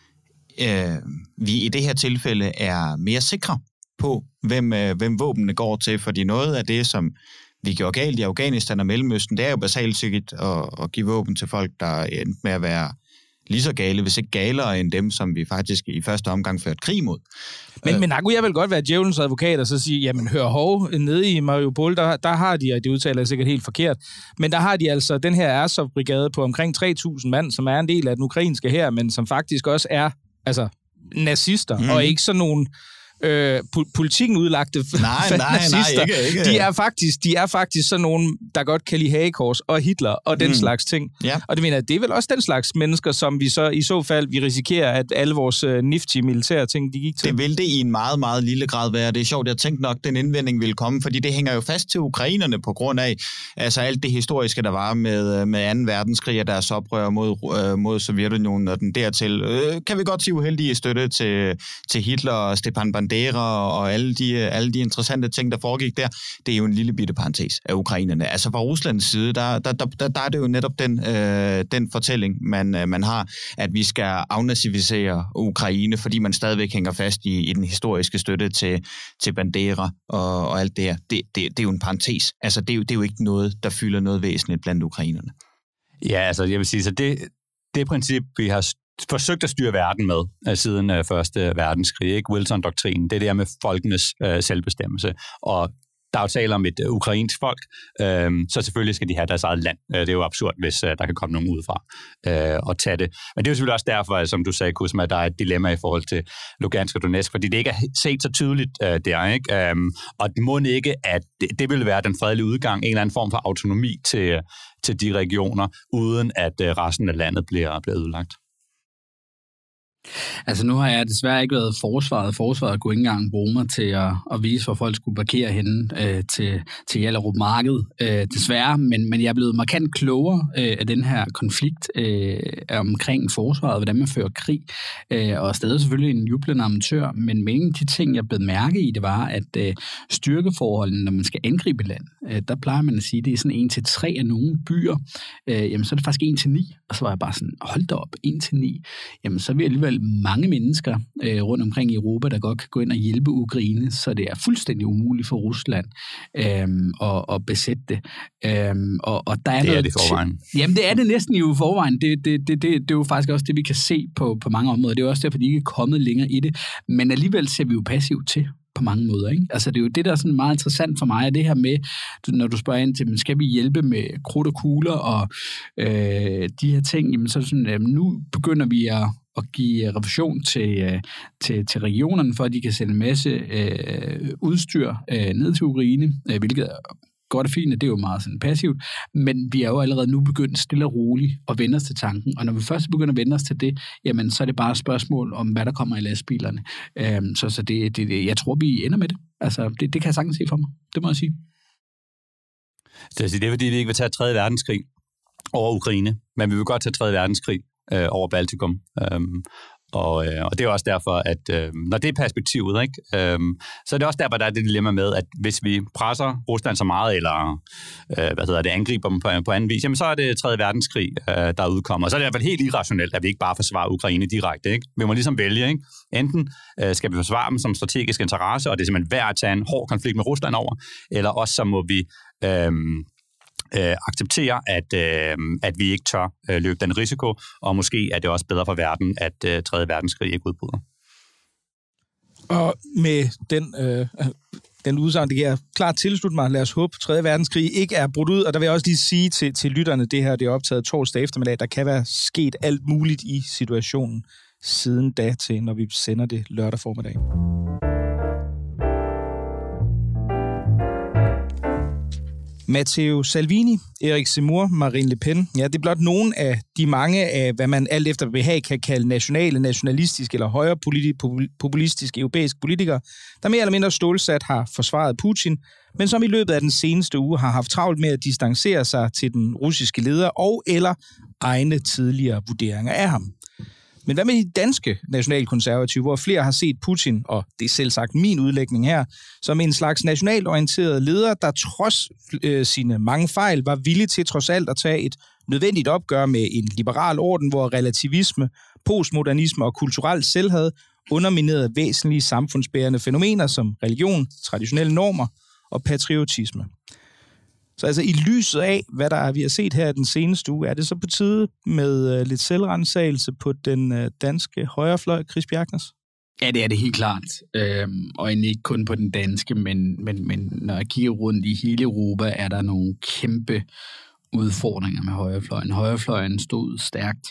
Øh, vi i det her tilfælde er mere sikre på, hvem, øh, hvem våbnene går til, fordi noget af det, som vi gjorde galt i Afghanistan og Mellemøsten, det er jo basalt sikkert at, at give våben til folk, der endte med at være lige så gale, hvis ikke galere end dem, som vi faktisk i første omgang førte krig mod.
Men, øh. men der kunne jeg vel godt være djævelens advokat og så sige, jamen hør hov, nede i Mariupol, der, der har de, og det udtaler jeg sikkert helt forkert, men der har de altså den her Azov-brigade på omkring tre tusind mand, som er en del af den ukrainske hær, men som faktisk også er altså nazister, mm. og ikke sådan nogle øh, politikken udlagte
nej, nej,
nazister.
Nej, ikke, ikke.
De er faktisk, de er faktisk sådan nogle, der godt kan lide hagekors og Hitler og den mm. slags ting.
Ja.
Og det mener jeg, det er vel også den slags mennesker, som vi så i så fald vi risikerer, at alle vores uh, nifty militære ting, de gik til.
Det vil det i en meget, meget lille grad være. Det er sjovt, jeg tænkte nok, den indvending ville komme, fordi det hænger jo fast til ukrainerne på grund af altså alt det historiske, der var med, med anden verdenskrig og deres oprør mod, øh, mod Sovjetunionen og den dertil. Øh, kan vi godt sige uheldige støtte til, til Hitler og Stepan Bandera og alle de, alle de interessante ting, der foregik der. Det er jo en lille bitte parentes af ukrainerne. Altså fra Ruslands side, der, der, der, der er det jo netop den, øh, den fortælling, man, man har, at vi skal afnazificere Ukraine, fordi man stadigvæk hænger fast i, i den historiske støtte til, til Bandera og, og alt det her. Det, det, det er jo en parentes. Altså det er jo, det er jo ikke noget, der fylder noget væsentligt blandt ukrainerne.
Ja, altså jeg vil sige, så det, det princip, vi har forsøgt at styre verden med uh, siden uh, Første Verdenskrig, ikke? Wilson-doktrinen, det er det her med folkenes uh, selvbestemmelse. Og der er jo tale om et uh, ukrainsk folk, uh, så selvfølgelig skal de have deres eget land. Uh, det er jo absurd, hvis uh, der kan komme nogen udefra uh, og tage det. Men det er jo selvfølgelig også derfor, som du sagde, Kusma, at der er et dilemma i forhold til Lugansk og Donetsk, fordi det ikke er set så tydeligt uh, der, ikke? Um, og det må ikke, at det, det vil være den fredelige udgang, en eller anden form for autonomi til, uh, til de regioner, uden at uh, resten af landet bliver, bliver ødelagt.
Altså nu har jeg desværre ikke været forsvaret. Forsvaret kunne ikke engang bruge mig til at, at vise, hvor folk skulle parkere henne øh, til, til Hjallerup Marked, øh, desværre. Men, men jeg er blevet markant klogere øh, af den her konflikt øh, omkring forsvaret, hvordan man fører krig. Øh, og stadig selvfølgelig en jublende amatør. Men med en af de ting, jeg blev mærke i, det var, at øh, styrkeforholdene, når man skal angribe land, øh, der plejer man at sige, at det er sådan en til tre af nogle byer. Øh, jamen så er det faktisk en til ni. Og så var jeg bare sådan, hold da op, en til ni. Jamen så vil alligevel mange mennesker øh, rundt omkring i Europa, der godt kan gå ind og hjælpe Ukraine, så det er fuldstændig umuligt for Rusland øh, at, at besætte det. Øh, og, og der er
det
noget
er det i forvejen.
Jamen, det er det næsten i forvejen. Det, det, det, det, det er jo faktisk også det, vi kan se på, på mange områder. Det er jo også derfor, de ikke er kommet længere i det. Men alligevel ser vi jo passivt til på mange måder, ikke? Altså, det er jo det, der er sådan meget interessant for mig, er det her med, når du spørger ind til, skal vi hjælpe med krudt og kugler og øh, de her ting, jamen så er det sådan, øh, nu begynder vi at at give revision til, til, til regionerne, for at de kan sende en masse øh, udstyr øh, ned til Ukraine, øh, hvilket er godt og fint, det er jo meget sådan passivt, men vi er jo allerede nu begyndt stille og roligt at vende os til tanken, og når vi først begynder at vende os til det, jamen så er det bare et spørgsmål om, hvad der kommer i lastbilerne. Øh, så så det, det, jeg tror, vi ender med det. Altså, det, det kan jeg sagtens se for mig. Det må jeg sige.
Så det er fordi, vi ikke vil tage tredje verdenskrig over Ukraine, men vi vil godt tage tredje verdenskrig øh, over Baltikum. Øhm, og, øh, og det er også derfor, at øh, når det er perspektivet, ikke, øh, så er det også derfor, der er det dilemma med, at hvis vi presser Rusland så meget, eller øh, hvad hedder det, angriber dem på, på anden vis, jamen så er det tredje verdenskrig, øh, der udkommer. Så er det i hvert fald helt irrationelt, at vi ikke bare forsvarer Ukraine direkte. Ikke? Vi må ligesom vælge, ikke? Enten øh, skal vi forsvare dem som strategisk interesse, og det er simpelthen værd at tage en hård konflikt med Rusland over, eller også så må vi... Øh, øh, acceptere, at, øh, at vi ikke tør øh, løbe den risiko, og måske er det også bedre for verden, at øh, tredje verdenskrig ikke udbryder.
Og med den, øh, den udsagn, det kan klart tilslutte mig. Lad os håbe, at tredje verdenskrig ikke er brudt ud. Og der vil jeg også lige sige til, til lytterne, det her det er optaget torsdag eftermiddag. Der kan være sket alt muligt i situationen siden da til, når vi sender det lørdag formiddag. Matteo Salvini, Erik Zemmour, Marine Le Pen. Ja, det er blot nogle af de mange af, hvad man alt efter behag kan kalde nationale, nationalistiske eller højre populistiske europæiske politikere, der mere eller mindre stålsat har forsvaret Putin, men som i løbet af den seneste uge har haft travlt med at distancere sig til den russiske leder og eller egne tidligere vurderinger af ham. Men hvad med de danske nationalkonservative, hvor flere har set Putin, og det er selv sagt min udlægning her, som en slags nationalorienteret leder, der trods øh, sine mange fejl var villig til trods alt at tage et nødvendigt opgør med en liberal orden, hvor relativisme, postmodernisme og kulturel selvhad underminerede væsentlige samfundsbærende fænomener som religion, traditionelle normer og patriotisme. Så altså i lyset af, hvad der er, vi har set her den seneste uge, er det så på tide med uh, lidt selvrensagelse på den uh, danske højrefløj, Chris Bjerknes?
Ja, det er det helt klart. Øhm, og ikke kun på den danske, men, men, men når jeg kigger rundt i hele Europa, er der nogle kæmpe udfordringer med højrefløjen. Højrefløjen stod stærkt.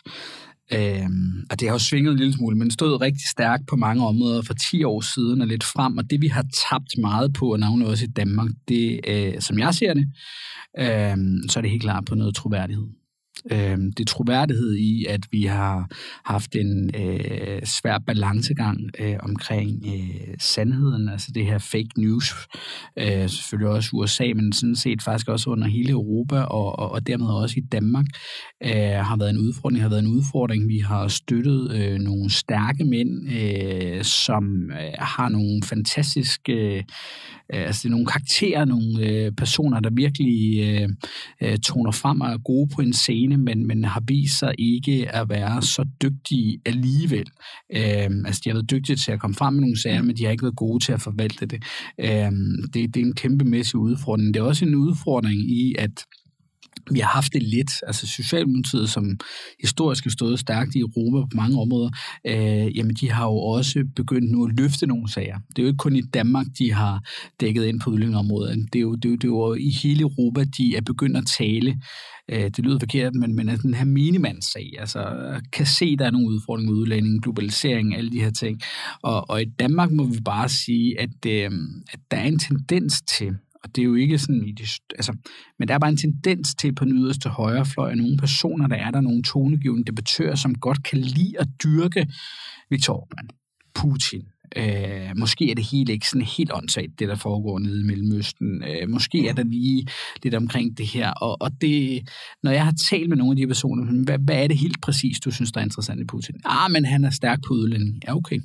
Øhm, og det har jo svinget en lille smule, men stod rigtig stærkt på mange områder for ti år siden og lidt frem, og det vi har tabt meget på, og navnet også i Danmark, det, øh, som jeg ser det, øh, så er det helt klart på noget troværdighed. Øh, det er troværdighed i, at vi har haft en øh, svær balancegang øh, omkring øh, sandheden, altså det her fake news, øh, selvfølgelig også U S A, men sådan set faktisk også under hele Europa, og, og, og dermed også i Danmark, øh, har været en udfordring, har været en udfordring. Vi har støttet øh, nogle stærke mænd, øh, som øh, har nogle fantastiske, øh, altså det er nogle karakterer, nogle øh, personer, der virkelig øh, øh, toner frem og er gode på en scene, men, men har vist sig ikke at være så dygtige alligevel. Øhm, altså, de har været dygtige til at komme frem med nogle sager, men de har ikke været gode til at forvalte det. Øhm, det, det er en kæmpemæssig udfordring. Det er også en udfordring i, at vi har haft det lidt, altså Socialdemokratiet, som historisk har stået stærkt i Europa på mange områder, øh, jamen de har jo også begyndt nu at løfte nogle sager. Det er jo ikke kun i Danmark, de har dækket ind på udlændingeområdet. Det er jo, det er jo, det er jo i hele Europa, de er begyndt at tale. Øh, det lyder forkert, men, men den her minimandssag, altså kan se, at der er nogle udfordringer med udlænding, globalisering, alle de her ting. Og, og i Danmark må vi bare sige, at, øh, at der er en tendens til, og det er jo ikke sådan i det, altså, men der er bare en tendens til på den yderste højrefløj, at nogle personer, der er der nogle tonegivende debattører, som godt kan lide at dyrke Viktor Orbán, Putin. Øh, måske er det helt ikke sådan helt åndssvagt, det der foregår nede i Mellemøsten. Øh, måske er der lige lidt omkring det her. Og, og det, når jeg har talt med nogle af de personer, hvad, hvad er det helt præcis, du synes, der er interessant i Putin? Ah, men han er stærk på udlænding. Ja, okay.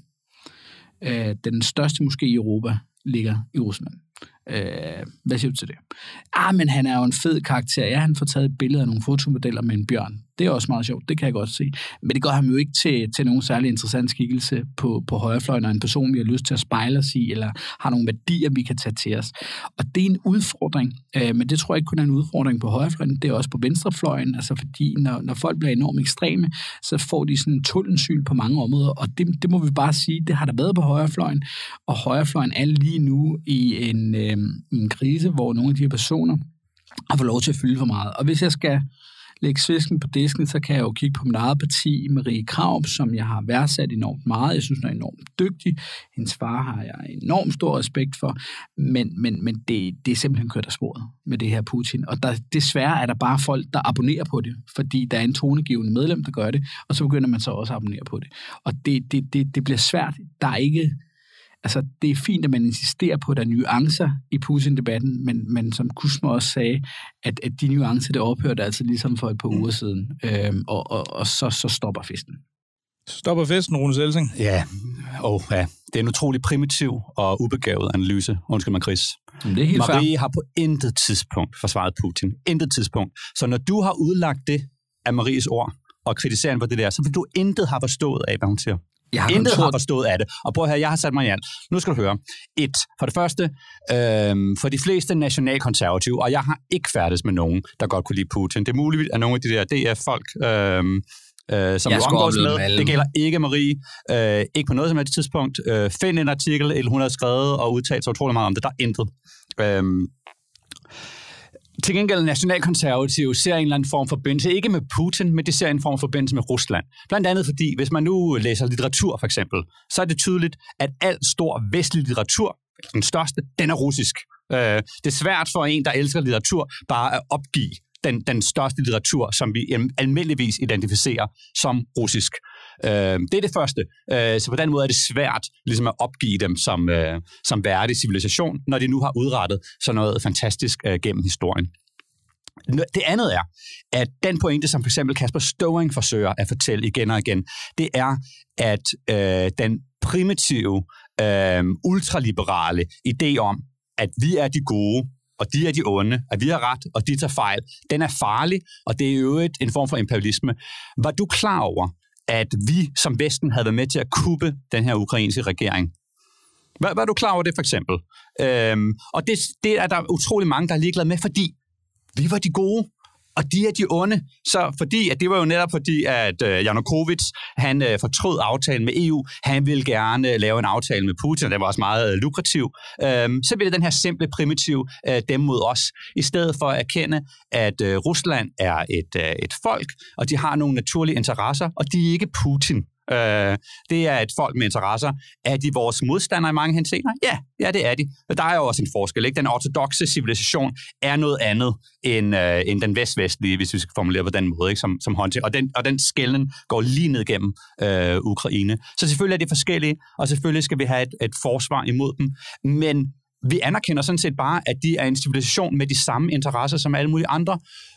Øh, den største moské i Europa ligger i Rusland. Øh, hvad siger du til det? Ah, men han er jo en fed karakter. Ja, han får taget et billede af nogle fotomodeller med en bjørn. Det er også meget sjovt, det kan jeg godt se. Men det gør ham jo ikke til, til nogen særlig interessant skikkelse på, på højrefløjen, og en person, vi har lyst til at spejle os i, eller har nogle værdier, vi kan tage til os. Og det er en udfordring, øh, men det tror jeg ikke kun er en udfordring på højrefløjen, det er også på venstrefløjen, altså fordi når, når folk bliver enormt ekstreme, så får de sådan en tullensyn på mange områder, og det, det må vi bare sige, det har der været på højrefløjen, og højrefløjen er lige nu i en, øh, i en krise, hvor nogle af de her personer har fået lov til at fylde for meget. Og hvis jeg skal lægge svisken på disken, så kan jeg jo kigge på mit eget parti, Marie Krarup, som jeg har værdsat enormt meget. Jeg synes, hun er enormt dygtig. Hendes far har jeg enormt stor respekt for, men, men, men det, det er simpelthen kørt af sporet med det her Putin. Og der, desværre er der bare folk, der abonnerer på det, fordi der er en tonegivende medlem, der gør det, og så begynder man så også at abonnere på det. Og det, det, det, det bliver svært. Der er ikke... Altså, det er fint, at man insisterer på, at der er nuancer i Putin-debatten, men, men som Kusma også sagde, at, at de nuancer, det ophørte altså ligesom for et par uger siden, øhm, og, og, og så, så stopper festen.
Stopper festen, Rune Selsing?
Ja, og ja, det er en utrolig primitiv og ubegavet analyse. Undskyld mig, Chris.
Det er helt
Marie
fair.
har på intet tidspunkt forsvaret Putin. Intet tidspunkt. Så når du har udlagt det af Maries ord, og kritiserer hende på det der, så vil du intet have forstået af, hvad hun siger.
Jeg har
Intet
kontor...
har forstået af det. Og prøv at høre, jeg har sat mig i alt. Nu skal du høre. Et, for det første, øhm, for de fleste nationalkonservative, og jeg har ikke færdes med nogen, der godt kunne lide Putin. Det er muligt, at nogle af de der D F-folk, øhm, øh, som du omgås med, med det gælder ikke Marie, øh, ikke på noget som helst tidspunkt. Øh, find en artikel, eller hun har skrevet og udtalt sig utrolig meget om det. Der er intet. Øhm, Til gengæld nationalkonservative ser en eller anden form for forbindelse, ikke med Putin, men det ser en form for forbindelse med Rusland. Blandt andet fordi, hvis man nu læser litteratur for eksempel, så er det tydeligt, at al stor vestlig litteratur, den største, den er russisk. Det er svært for en, der elsker litteratur, bare at opgive den, den største litteratur, som vi almindeligvis identificerer som russisk. Det er det første. Så på den måde er det svært ligesom at opgive dem som, som værdig civilisation, når de nu har udrettet sådan noget fantastisk gennem historien. Det andet er, at den pointe, som for eksempel Kasper Støvring forsøger at fortælle igen og igen, det er, at øh, den primitive, øh, ultraliberale idé om, at vi er de gode, og de er de onde, at vi har ret, og de tager fejl, den er farlig, og det er jo et, en form for imperialisme. Var du klar over, at vi som Vesten havde været med til at kuppe den her ukrainske regering? Var, var du klar over det for eksempel? Øhm, og det, det er der utrolig mange, der er ligeglade med, fordi vi var de gode, og de er de onde. Så fordi, at det var jo netop fordi, at øh, Janukovic, han øh, fortrød aftalen med E U, han ville gerne lave en aftale med Putin, og den var også meget øh, lukrativ. Øhm, så ville den her simple primitiv øh, dem mod os, i stedet for at erkende, at øh, Rusland er et, øh, et folk, og de har nogle naturlige interesser, og de er ikke Putin. Øh, det er et folk med interesser. Er de vores modstandere i mange henseender? Ja, ja, det er de. Men der er jo også en forskel, ikke? Den ortodokse civilisation er noget andet end, øh, end den vestvestlige, hvis vi skal formulere på den måde, ikke? Som, som håndtag. Og den, og den skelnen går lige ned gennem øh, Ukraine. Så selvfølgelig er det forskellige, og selvfølgelig skal vi have et, et forsvar imod dem. Men vi anerkender sådan set bare, at de er en civilisation med de samme interesser som alle mulige andre.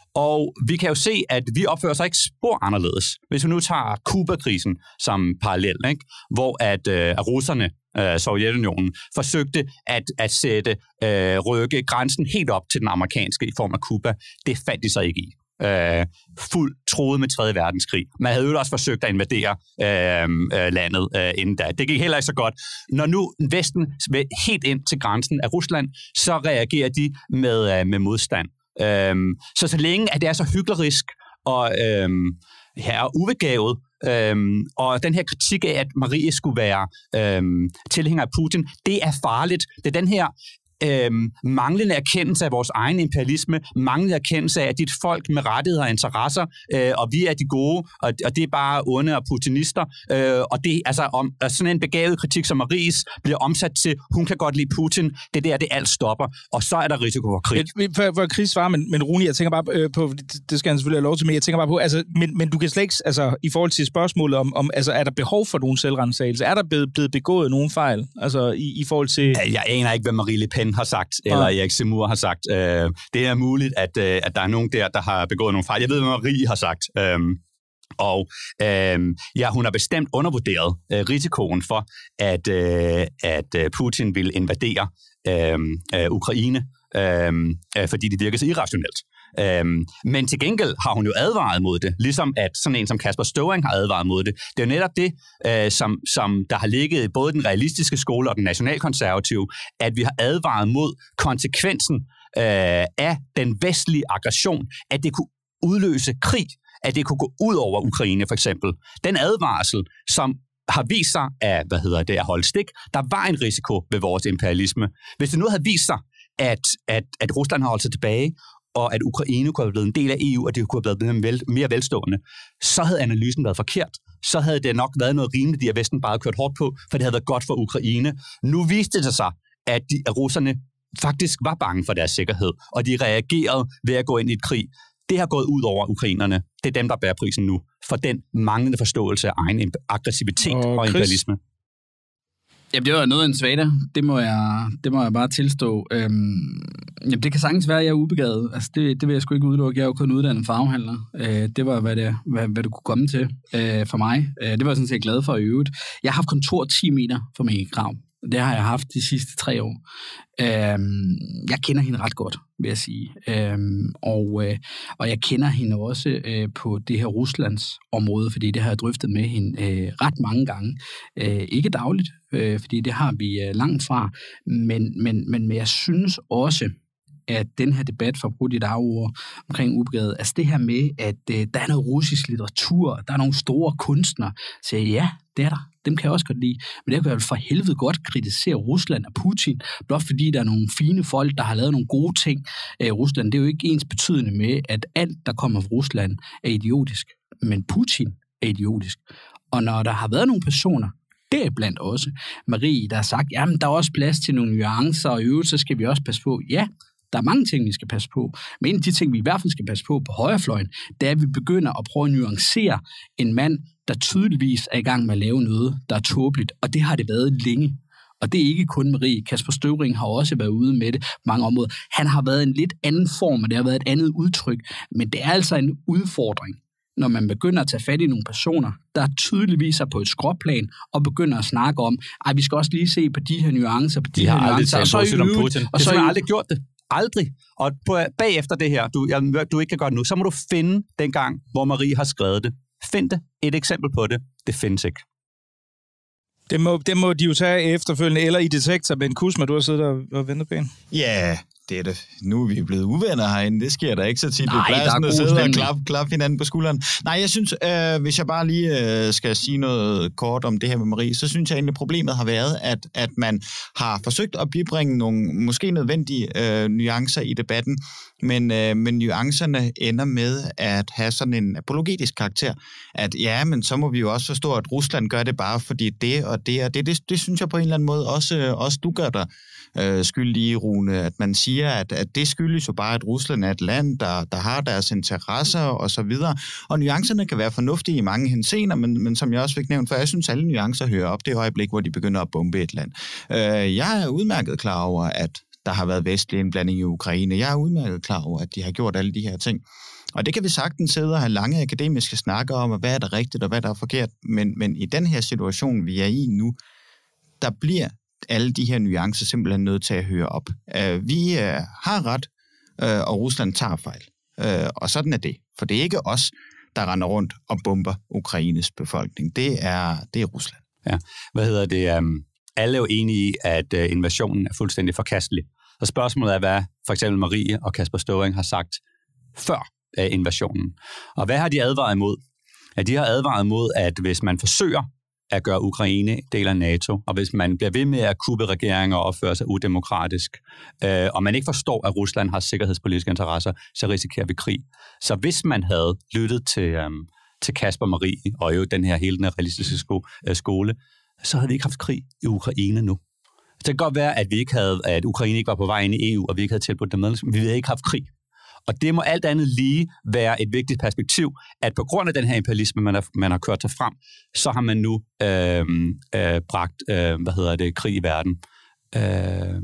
Og vi kan jo se, at vi opfører sig ikke spor anderledes. Hvis vi nu tager Kuba-krisen som parallel, ikke? Hvor at, øh, at russerne, øh, Sovjetunionen, forsøgte at, at sætte øh, rykke grænsen helt op til den amerikanske i form af Kuba. Det fandt de sig ikke i. Øh, fuldt troet med tredje verdenskrig. Man havde jo også forsøgt at invadere øh, øh, landet øh, inden da. Det gik heller ikke så godt. Når nu Vesten vil helt ind til grænsen af Rusland, så reagerer de med, øh, med modstand. Øhm, så så længe at det er så hyklerisk og øhm, ja, ubegavet, øhm, og den her kritik af, at Marie skulle være øhm, tilhænger af Putin, det er farligt. Det er den her øhm, manglende erkendelse af vores egen imperialisme, manglende erkendelse af, at det er et folk med rettigheder og interesser, øh, og vi er de gode, og, og det er bare onde og putinister, øh, og det altså om sådan en begavet kritik som Maries bliver omsat til, hun kan godt lide Putin, det er der, det alt stopper, og så er der risiko for krig.
For, for krig svarer, men, men Rune, jeg tænker bare øh, på, det, det skal han selvfølgelig have lov til, men jeg tænker bare på, altså, men, men du kan slet ikke, altså, i forhold til spørgsmålet om, om altså, er der behov for nogen selvrensagelse? Er der blevet, blevet begået nogen fejl? Altså, i, i forhold til...
Jeg aner ikke, hvad Marie Le Pen har sagt, eller Erik Zemmour har sagt. Øh, det er muligt, at, øh, at der er nogen der, der har begået nogle fejl. Jeg ved, hvad Marie har sagt. Øh, og øh, ja, hun har bestemt undervurderet øh, risikoen for, at, øh, at Putin vil invadere øh, øh, Ukraine, øh, øh, fordi det virker så irrationelt. Øhm, men til gengæld har hun jo advaret mod det, ligesom at sådan en som Kasper Støvring har advaret mod det. Det er jo netop det, øh, som, som der har ligget i både den realistiske skole og den nationalkonservative, at vi har advaret mod konsekvensen øh, af den vestlige aggression, at det kunne udløse krig, at det kunne gå ud over Ukraine for eksempel. Den advarsel, som har vist sig af, hvad hedder det, at holde stik, der var en risiko ved vores imperialisme. Hvis det nu havde vist sig, at, at, at Rusland har holdt sig tilbage, og at Ukraine kunne have blevet en del af E U, og det kunne have været mere velstående, så havde analysen været forkert. Så havde det nok været noget rimeligt, at Vesten bare kørt hårdt på, for det havde været godt for Ukraine. Nu viste det sig, at, de, at russerne faktisk var bange for deres sikkerhed, og de reagerede ved at gå ind i et krig. Det har gået ud over ukrainerne. Det er dem, der bærer prisen nu, for den manglende forståelse af egen aggressivitet og, og imperialisme.
Jamen, det var noget af en svada. Det må jeg, det må jeg bare tilstå. Øhm, jamen, det kan sagtens være, at jeg er ubegavet. Altså, det, det vil jeg sgu ikke udelukke. Jeg er jo kun uddannet farvehandler. Øh, det var, hvad det, hvad, hvad det kunne komme til øh, for mig. Øh, det var jeg sådan set glad for i øvrigt. Jeg har haft kontor ti meter fra min grav. Det har jeg haft de sidste tre år. Øhm, jeg kender hende ret godt, vil jeg sige. Øhm, og, øh, og jeg kender hende også øh, på det her Ruslands område, fordi det har jeg drøftet med hende øh, ret mange gange. Øh, ikke dagligt, øh, fordi det har vi øh, langt fra. Men, men, men jeg synes også, at den her debat for at bruge dit aford omkring ubegredet, altså det her med, at øh, der er noget russisk litteratur, der er nogle store kunstnere, så ja, det er der. Dem kan jeg også godt lide. Men det kan jeg for helvede godt kritisere Rusland og Putin, blot fordi der er nogle fine folk, der har lavet nogle gode ting i Rusland. Det er jo ikke ens betydende med, at alt, der kommer fra Rusland, er idiotisk. Men Putin er idiotisk. Og når der har været nogle personer, deriblandt også Marie, der har sagt, jamen der er også plads til nogle nuancer, og i øvrigt, så skal vi også passe på. Ja, der er mange ting, vi skal passe på. Men en af de ting, vi i hvert fald skal passe på på højrefløjen, det er, at vi begynder at prøve at nuancere en mand, der tydeligvis er i gang med at lave noget, der er tåbeligt. Og det har det været længe. Og det er ikke kun Marie. Kasper Støvring har også været ude med det på mange områder. Han har været en lidt anden form, og det har været et andet udtryk. Men det er altså en udfordring, når man begynder at tage fat i nogle personer, der tydeligvis er på et skråplan, og begynder at snakke om, at vi skal også lige se på de her nuancer, på de, de her nuancer.
Og så i øvrigt, Putin.
Og så
har jeg aldrig gjort det. Aldrig. Og på, bagefter det her, du, jeg, du ikke kan gøre det nu, så må du finde den gang, hvor Marie har skrevet det. Find det. Et eksempel på det. Det findes ikke.
Det må, det må de jo tage efterfølgende, eller i Detektor, men Kusma, du har siddet og, og ventet på en.
Ja, yeah, det er det. Nu er vi blevet uvenner herinde. Det sker der ikke så tit.
Nej,
det er pladsen at sidde og klappe klap hinanden på skulderen. Nej, jeg synes, øh, hvis jeg bare lige øh, skal sige noget kort om det her med Marie, så synes jeg egentlig, problemet har været, at, at man har forsøgt at bibringe nogle måske nødvendige øh, nuancer i debatten, men, øh, men nuancerne ender med at have sådan en apologetisk karakter, at ja, men så må vi jo også forstå, at Rusland gør det bare fordi det og det og det. Det, det synes jeg på en eller anden måde også, også du gør dig øh, skyldig i, Rune, at man siger, at, at det skyldes jo bare, at Rusland er et land, der, der har deres interesser og så videre. Og nuancerne kan være fornuftige i mange henseender, men, men som jeg også fik nævnt, for jeg synes, alle nuancer hører op det øjeblik, hvor de begynder at bombe et land. Øh, jeg er udmærket klar over, at der har været vestlig indblanding i Ukraine. Jeg er udmærket klar over, at de har gjort alle de her ting. Og det kan vi sagtens sidde og have lange akademiske snakker om, hvad er der rigtigt og hvad der er forkert. Men, men i den her situation, vi er i nu, der bliver alle de her nuancer simpelthen nødt til at høre op. Uh, vi uh, har ret, uh, og Rusland tager fejl. Uh, og sådan er det. For det er ikke os, der render rundt og bomber Ukraines befolkning. Det er, det er Rusland.
Ja, hvad hedder det? Um, alle er jo enige i, at uh, invasionen er fuldstændig forkastelig. Så spørgsmålet er, hvad for eksempel Marie og Kasper Støvring har sagt før uh, invasionen. Og hvad har de advaret imod? At de har advaret imod, at hvis man forsøger at gøre Ukraine del af NATO, og hvis man bliver ved med at kuppe regeringer og opføre sig udemokratisk, øh, og man ikke forstår, at Rusland har sikkerhedspolitiske interesser, så risikerer vi krig. Så hvis man havde lyttet til, øhm, til Kasper Marie, og jo den her hele den realistiske sko- øh, skole, så havde vi ikke haft krig i Ukraine nu. Det kan godt være, at vi ikke havde, at Ukraine ikke var på vej ind i E U, og vi ikke havde tilbudt dem medlemskab, men vi havde ikke haft krig. Og det må alt andet lige være et vigtigt perspektiv, at på grund af den her imperialisme, man har, man har kørt sig frem, så har man nu øh, øh, bragt, øh, hvad hedder det, krig i verden. Øh,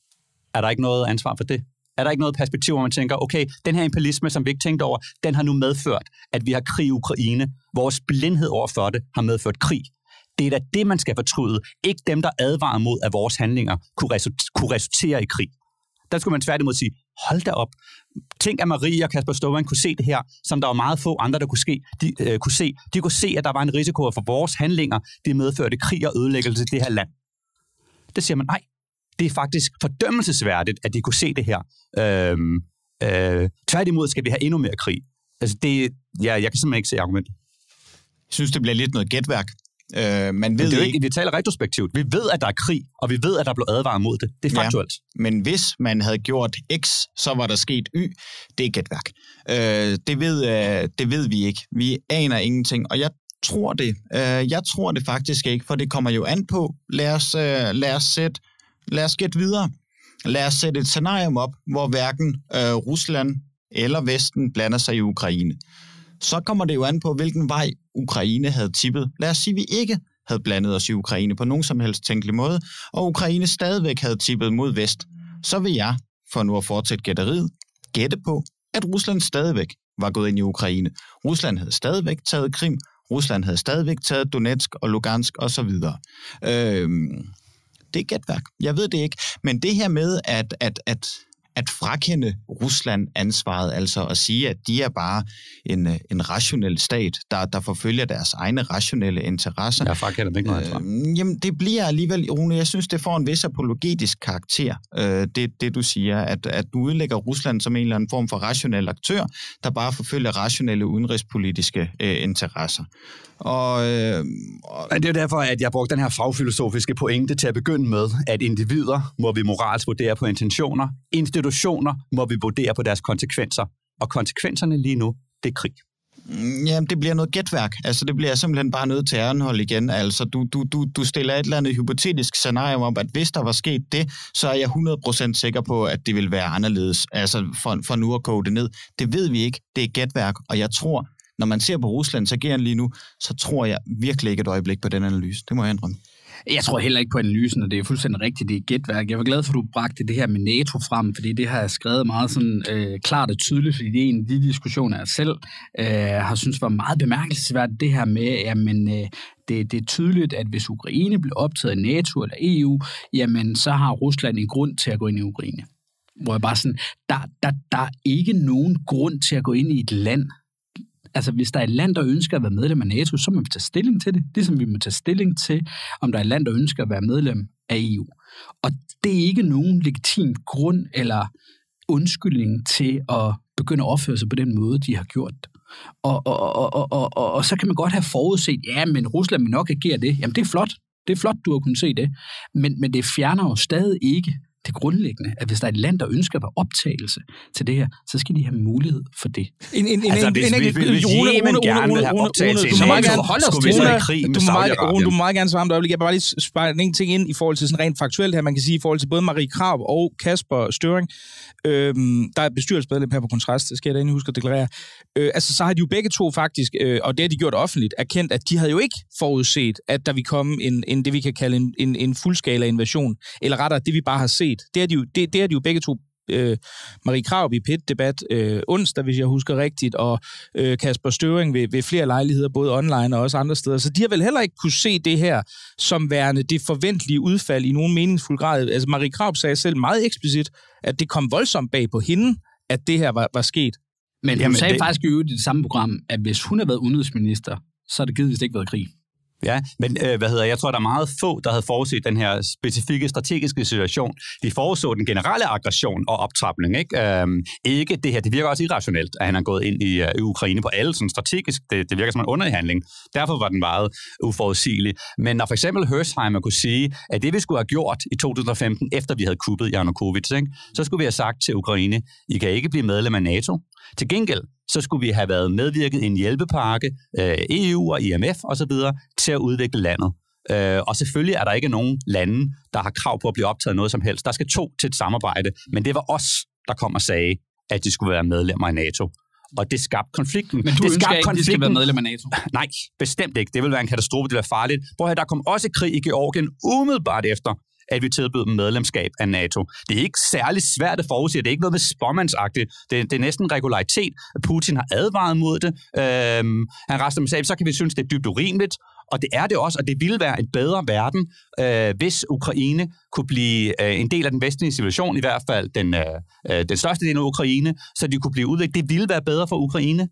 er der ikke noget ansvar for det? Er der ikke noget perspektiv, hvor man tænker, okay, den her imperialisme, som vi ikke tænkte over, den har nu medført, at vi har krig i Ukraine. Vores blindhed overfor det har medført krig. Det er da det, man skal fortryde. Ikke dem, der advarer mod, at vores handlinger kunne, result- kunne resultere i krig. Der skulle man tværtimod sige, hold da op. Tænk, at Marie og Kasper Støvring kunne se det her, som der var meget få andre, der kunne, ske, de, øh, kunne se. De kunne se, at der var en risiko for vores handlinger, det medførte krig og ødelæggelse til det her land. Det siger man, nej, det er faktisk fordømmelsesværdigt, at de kunne se det her. Øhm, øh, tværtimod skal vi have endnu mere krig. Altså det, ja, jeg kan simpelthen ikke se argumentet.
Jeg synes, det bliver lidt noget gætværk. Øh, man ved
det er
ikke,
ikke, vi taler retrospektivt. Vi ved, at der er krig, og vi ved, at der blev advaret mod det. Det er faktuelt.
Ja, men hvis man havde gjort X, så var der sket Y. Det er gætværk. Øh, det, ved, øh, det ved vi ikke. Vi aner ingenting, og jeg tror det. Øh, jeg tror det faktisk ikke, for det kommer jo an på. Lad os, øh, lad os, sætte, lad os gætte videre. Lad os sætte et scenarium op, hvor hverken øh, Rusland eller Vesten blander sig i Ukraine. Så kommer det jo an på, hvilken vej Ukraine havde tippet. Lad os sige, at vi ikke havde blandet os i Ukraine på nogen som helst tænkelig måde, og Ukraine stadigvæk havde tippet mod vest. Så vil jeg, for nu at fortsætte gætteriet, gætte på, at Rusland stadigvæk var gået ind i Ukraine. Rusland havde stadigvæk taget Krim, Rusland havde stadigvæk taget Donetsk og Lugansk osv. Øhm, Det er gætværk. Jeg ved det ikke. Men det her med at, at, at, at frakende Rusland ansvaret, altså at sige, at de er bare en, en rationel stat, der, der forfølger deres egne rationelle interesser.
Jeg frakender dem ikke noget ansvar.
Øh, jamen, det bliver alligevel, Rune, jeg synes, det får en vis apologetisk karakter, øh, det, det du siger, at, at du udlægger Rusland som en eller anden form for rationel aktør, der bare forfølger rationelle udenrigspolitiske øh, interesser. Og, øh, og
det er derfor, at jeg brugte den her fagfilosofiske pointe til at begynde med, at individer må vi moralsk vurdere på intentioner, institutioner må vi vurdere på deres konsekvenser, og konsekvenserne lige nu, det er krig.
Jamen, det bliver noget gætværk. Altså, det bliver simpelthen bare noget terroranhold igen. Altså, du, du, du, du stiller et eller andet hypotetisk scenarie om, at hvis der var sket det, så er jeg hundrede procent sikker på, at det vil være anderledes. Altså, for, for nu at koge det ned. Det ved vi ikke. Det er gætværk, og jeg tror, når man ser på Ruslands ageren lige nu, så tror jeg virkelig ikke et øjeblik på den analyse. Det må jeg indrømme.
Jeg tror heller ikke på analysen, og det er fuldstændig rigtigt, det er gætværk. Jeg var glad for, at du bragte det her med NATO frem, fordi det har jeg skrevet meget sådan, øh, klart og tydeligt, fordi det er en af de diskussioner, jeg selv øh, har synes var meget bemærkelsesværdigt, det her med, jamen, øh, det, det er tydeligt, at hvis Ukraine bliver optaget af NATO eller E U, jamen, så har Rusland en grund til at gå ind i Ukraine. Hvor jeg bare sådan, der, der, der er ikke nogen grund til at gå ind i et land. Altså, hvis der er et land, der ønsker at være medlem af NATO, så må vi tage stilling til det. Ligesom vi må tage stilling til, om der er et land, der ønsker at være medlem af E U. Og det er ikke nogen legitim grund eller undskyldning til at begynde at opføre sig på den måde, de har gjort. Og, og, og, og, og, og, og så kan man godt have forudset, ja, men Rusland vil nok agere det. Jamen, det er flot. Det er flot, du har kunnet se det. Men, men det fjerner jo stadig ikke det grundlæggende, at hvis der er et land, der ønsker at være optagelse til det her, så skal de have mulighed for det.
En, en, en,
altså, hvis,
en,
hvis, hvis Yemen gerne vil have optagelse,
du må meget gerne
skulle vi så i krig med Saudi-Arabien.
Du må meget gerne svare om det øjeblik. Jeg vil bare lige spare en ting ind i forhold til sådan rent faktuelt her, man kan sige i forhold til både Marie Krarup og Kasper Støring, øhm, der er bestyrelsesmedlem her på Kontrast, det skal jeg da endelig huske at deklarere. Øh, altså, så har de jo begge to faktisk, øh, og det har de gjort offentligt, erkendt, at de havde jo ikke forudset, at der ville komme en, en det, vi kan kalde en, en, en fuldskala invasion, eller rettere, det vi bare har set. Det er de jo, det, det er de jo begge to. Øh, Marie Krarup i P et-debat øh, onsdag, hvis jeg husker rigtigt, og øh, Kasper Støring ved, ved flere lejligheder, både online og også andre steder. Så de har vel heller ikke kunne se det her som værende det forventelige udfald i nogen meningsfuld grad. Altså Marie Krarup sagde selv meget eksplicit, at det kom voldsomt bag på hende, at det her var, var sket.
Men hun
Jamen,
sagde
det...
faktisk i det samme program, at hvis hun havde været udenrigsminister, så har det givetvis ikke været krig.
Ja, men øh, hvad hedder jeg tror, der er meget få, der havde forudset den her specifikke strategiske situation. De forudså den generelle aggression og optrapning. Ikke, øhm, ikke det her. Det virker også irrationelt, at han er gået ind i, øh, i Ukraine på alle sådan strategisk. Det, det virker som en underhandling. Derfor var den meget uforudsigelig. Men når for eksempel Hersheimer kunne sige, at det vi skulle have gjort i to tusind og femten, efter vi havde kuppet Janukovytj, ikke, så skulle vi have sagt til Ukraine, I kan ikke blive medlem af NATO. Til gengæld, så skulle vi have været medvirket i en hjælpepakke, øh, E U og I M F osv., til at udvikle landet. Øh, og selvfølgelig er der ikke nogen lande, der har krav på at blive optaget noget som helst. Der skal to til et samarbejde, men det var os, der kom og sagde, at de skulle være medlemmer i NATO. Og det skabte konflikten.
Men du
det
ønsker ikke, at de skal være medlem af NATO?
Nej, bestemt ikke. Det vil være en katastrofe, det vil være farligt. Prøv at der kom også krig i Georgien umiddelbart efter, at vi tilbød dem medlemskab af NATO. Det er ikke særlig svært at forudse. Det er ikke noget med spåmandsagtigt. Det, det er næsten regularitet. Putin har advaret mod det. Øhm, han rester med sig, så kan vi synes, det er dybt urimeligt. Og det er det også, og det ville være en bedre verden, øh, hvis Ukraine kunne blive øh, en del af den vestlige civilisation, i hvert fald den, øh, den største del af Ukraine, så de kunne blive udviklet. Det ville være bedre for Ukraine.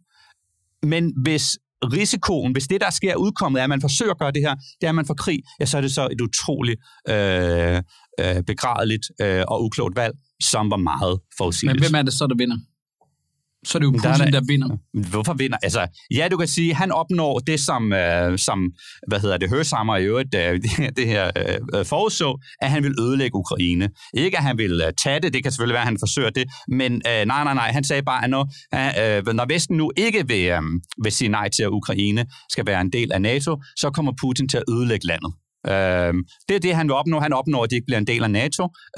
Men hvis risikoen, hvis det, der sker udkommet, er, at man forsøger at gøre det her, det er, at man får krig, ja, så er det så et utroligt øh, øh, begrædeligt øh, og uklogt valg, som var meget forudsigeligt.
Men hvem er det så, der vinder? Så er det jo Putin, der, der, der vinder.
Hvorfor vinder? Altså, ja, du kan sige, han opnår det, som, øh, som hvad hedder det, Hersheimer i øvrigt, øh, det, det her øh, forudså, at han vil ødelægge Ukraine. Ikke, at han vil øh, tage det, det kan selvfølgelig være, at han forsøger det, men øh, nej, nej, nej, han sagde bare, at når, øh, når Vesten nu ikke vil, øh, vil sige nej til, at Ukraine skal være en del af NATO, så kommer Putin til at ødelægge landet. Øhm, det er det, han vil opnå. Han opnår, at de ikke bliver en del af NATO.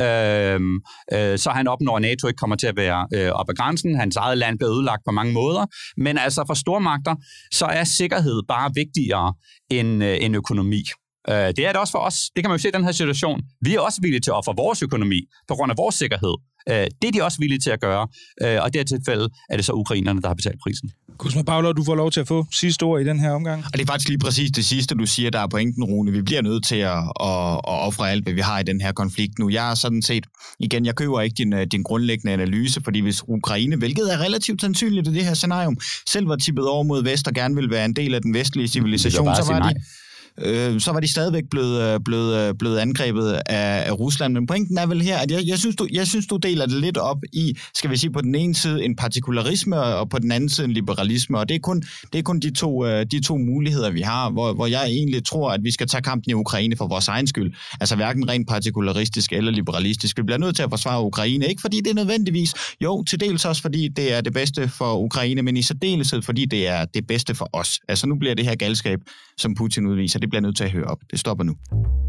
Øhm, øh, så han opnår, at NATO ikke kommer til at være øh, op ad grænsen. Hans eget land bliver ødelagt på mange måder. Men altså for stormagter, så er sikkerhed bare vigtigere end, øh, end økonomi. Øh, det er det også for os. Det kan man jo se i den her situation. Vi er også villige til at ofre vores økonomi på grund af vores sikkerhed. Øh, det er de også villige til at gøre, øh, og i det her tilfælde er det så ukrainerne, der har betalt prisen.
Kuzma Pavlov, du får lov til at få sidste ord i den her omgang.
Og det er faktisk lige præcis det sidste, du siger, der er pointen, Rune. Vi bliver nødt til at, at, at ofre alt, hvad vi har i den her konflikt nu. Jeg er sådan set, igen, jeg køber ikke din, din grundlæggende analyse, fordi hvis Ukraine, hvilket er relativt sandsynligt i det her scenarium, selv var tippet over mod vest og gerne vil være en del af den vestlige civilisation, så var de... Øh, så var de stadigvæk blevet, blevet, blevet angrebet af, af Rusland. Men pointen er vel her, at jeg, jeg, synes, du, jeg synes, du deler det lidt op i, skal vi sige, på den ene side en partikularisme, og på den anden side en liberalisme. Og det er kun, det er kun de, to, de to muligheder, vi har, hvor, hvor jeg egentlig tror, at vi skal tage kampen i Ukraine for vores egen skyld. Altså hverken rent partikularistisk eller liberalistisk. Vi bliver nødt til at forsvare Ukraine, ikke fordi det er nødvendigvis, jo, til dels også fordi det er det bedste for Ukraine, men i særdeleshed fordi det er det bedste for os. Altså nu bliver det her galskab, som Putin udviser, det bliver nødt til at høre op. Det stopper nu.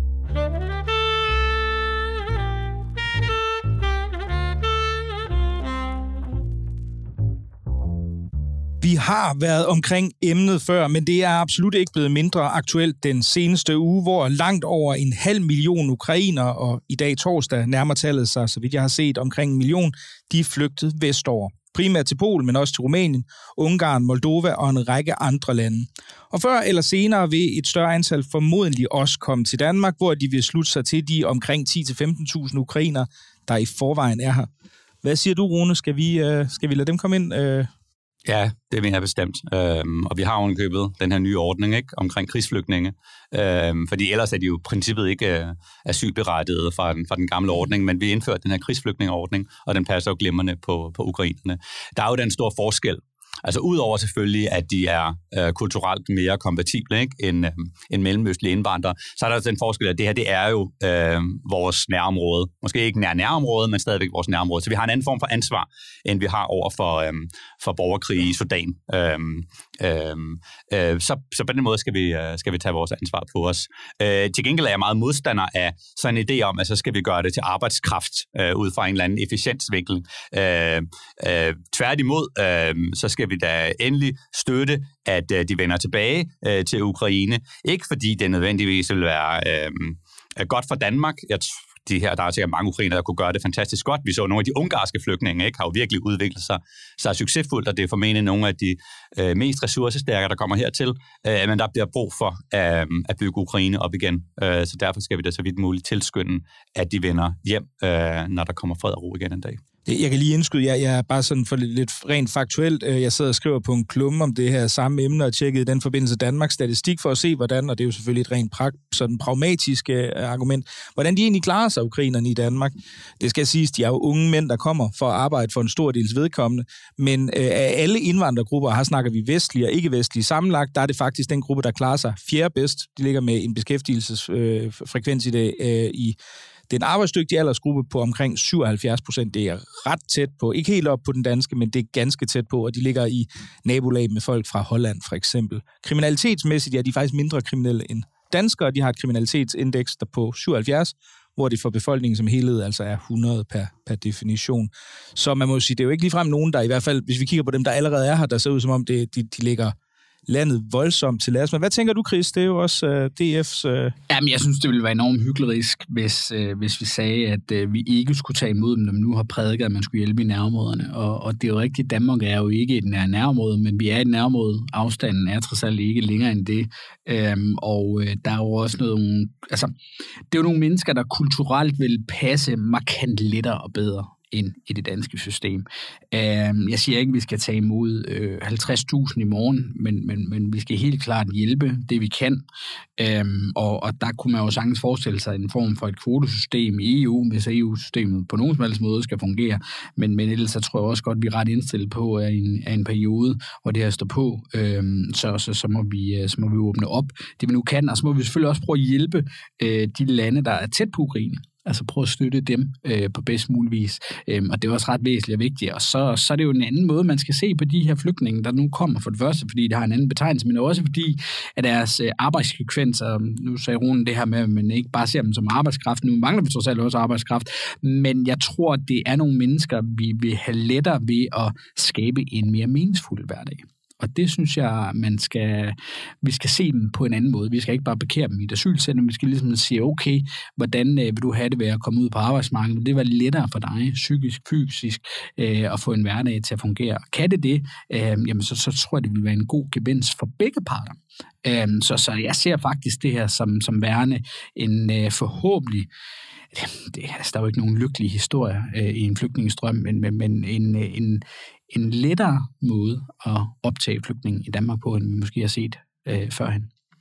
Vi har været omkring emnet før, men det er absolut ikke blevet mindre aktuelt den seneste uge, hvor langt over en halv million ukrainere, og i dag torsdag nærmer tallet sig, så vidt jeg har set, omkring en million, de er flygtet vestover. Primært til Polen, men også til Rumænien, Ungarn, Moldova og en række andre lande. Og før eller senere vil et større antal formodentlig også komme til Danmark, hvor de vil slutte sig til de omkring ti til femten tusind ukrainere, der i forvejen er her. Hvad siger du, Rune? Skal vi, uh, skal vi lade dem komme ind? Uh...
Ja, det mener jeg bestemt. Øhm, og vi har ovenkøbet den her nye ordning, ikke, omkring krigsflygtninge. Øhm, fordi ellers er de jo i princippet ikke øh, asylberettigede fra den, fra den gamle ordning, men vi indførte den her krigsflygtningeordning, og den passer jo glimrende på, på ukrainerne. Der er jo den store forskel. Altså udover selvfølgelig, at de er øh, kulturelt mere kompatible, ikke, end, øh, end mellemøstlige indvandrere, så er der den forskel, at det her, det er jo øh, vores nærområde. Måske ikke nær nærområde, men stadigvæk vores nærområde. Så vi har en anden form for ansvar, end vi har over for, øh, for borgerkrig i Sudan. Øh, øh, øh, så, så på den måde skal vi, øh, skal vi tage vores ansvar på os. Øh, til gengæld er jeg meget modstander af sådan en idé om, at så skal vi gøre det til arbejdskraft, øh, ud fra en eller anden efficiensvinkel. Øh, øh, tværtimod, øh, så skal vi da endelig støtte, at øh, de vender tilbage øh, til Ukraine. Ikke fordi det nødvendigvis vil være øh, godt for Danmark. Jeg de her, der er sikkert mange ukrainere, der kunne gøre det fantastisk godt. Vi så nogle af de ungarske flygtninge, ikke, har jo virkelig udviklet sig, sig succesfuldt, og det er formentlig nogle af de øh, mest ressourcestærke, der kommer hertil. Øh, men der bliver brug for øh, at bygge Ukraine op igen. Øh, så derfor skal vi da så vidt muligt tilskynde, at de vender hjem, øh, når der kommer fred og ro igen en dag.
Jeg kan lige indskyde, jeg, jeg er bare sådan for lidt, lidt rent faktuelt. Jeg sidder og skriver på en klumme om det her samme emne og tjekkede i den forbindelse Danmarks statistik for at se, hvordan, og det er jo selvfølgelig et rent prag- sådan pragmatisk uh, argument, hvordan de egentlig klarer sig, ukrainerne i Danmark. Det skal siges, de er jo unge mænd, der kommer for at arbejde for en stor dels vedkommende, men uh, af alle indvandrergrupper, her snakker vi vestlige og ikke-vestlige sammenlagt, der er det faktisk den gruppe, der klarer sig fjerde bedst. De ligger med en beskæftigelsesfrekvens uh, i det uh, i den arbejdsdygtige aldersgruppe på omkring syvoghalvfjerds procent. Det er ret tæt på, ikke helt op på den danske, men det er ganske tæt på, og de ligger i nabolag med folk fra Holland for eksempel. Kriminalitetsmæssigt er de faktisk mindre kriminelle end danskere. De har et kriminalitetsindeks der på syvoghalvfjerds, hvor det for befolkningen som helhed altså er hundrede per, per definition. Så man må jo sige, det er jo ikke ligefrem nogen, der i hvert fald, hvis vi kigger på dem, der allerede er her, der ser ud som om, det, de, de ligger landet voldsomt til last. Men hvad tænker du, Chris? Det er jo også uh, D F's... Uh...
Jamen, jeg synes, det ville være enormt hyklerisk, hvis, uh, hvis vi sagde, at uh, vi ikke skulle tage imod dem, når vi nu har prædiket, at man skulle hjælpe i nærområderne. Og, og det er jo rigtigt, Danmark er jo ikke et nær nærområde, men vi er et nærområde. Afstanden er trods alt ikke længere end det. Um, og uh, der er jo også noget... Altså, det er jo nogle mennesker, der kulturelt vil passe markant lettere og bedre ind i det danske system. Jeg siger ikke, at vi skal tage imod halvtreds tusind i morgen, men, men, men vi skal helt klart hjælpe det, vi kan. Og, og der kunne man jo sagtens forestille sig en form for et kvotesystem i E U, hvis E U-systemet på nogen som helst måde skal fungere. Men, men ellers så tror jeg også godt, at vi er ret indstillet på af en, af en periode, hvor det her står på. Så, så, så, må vi, så må vi åbne op det, vi nu kan. Og så må vi selvfølgelig også prøve at hjælpe de lande, der er tæt på Ukraine. Altså prøve at støtte dem øh, på bedst mulig vis. Øhm, og det er også ret væsentligt og vigtigt. Og så, så er det jo en anden måde, man skal se på de her flygtninge, der nu kommer. For det første, fordi det har en anden betegnelse, men også fordi, at deres øh, arbejdsfrekvenser, nu sagde Rune det her med, at man ikke bare ser dem som arbejdskraft. Nu mangler vi trods alt også arbejdskraft. Men jeg tror, at det er nogle mennesker, vi vil have lettere ved at skabe en mere meningsfuld hverdag. Og det synes jeg, man skal, vi skal se dem på en anden måde. Vi skal ikke bare bekære dem i et asylcenter, vi skal ligesom sige, okay, hvordan øh, vil du have det ved at komme ud på arbejdsmarkedet? Det var lettere for dig, psykisk, fysisk, øh, at få en hverdag til at fungere. Kan det det, øh, jamen så, så tror jeg, det vil være en god gevinst for begge parter. Øh, så, så jeg ser faktisk det her som, som værende en øh, forhåbentlig, det, altså, der er jo ikke nogen lykkelige historier øh, i en flygtningestrøm, men, men, men en, en, en lettere måde at optage flygtninge i Danmark på, end vi måske har set øh, førhen.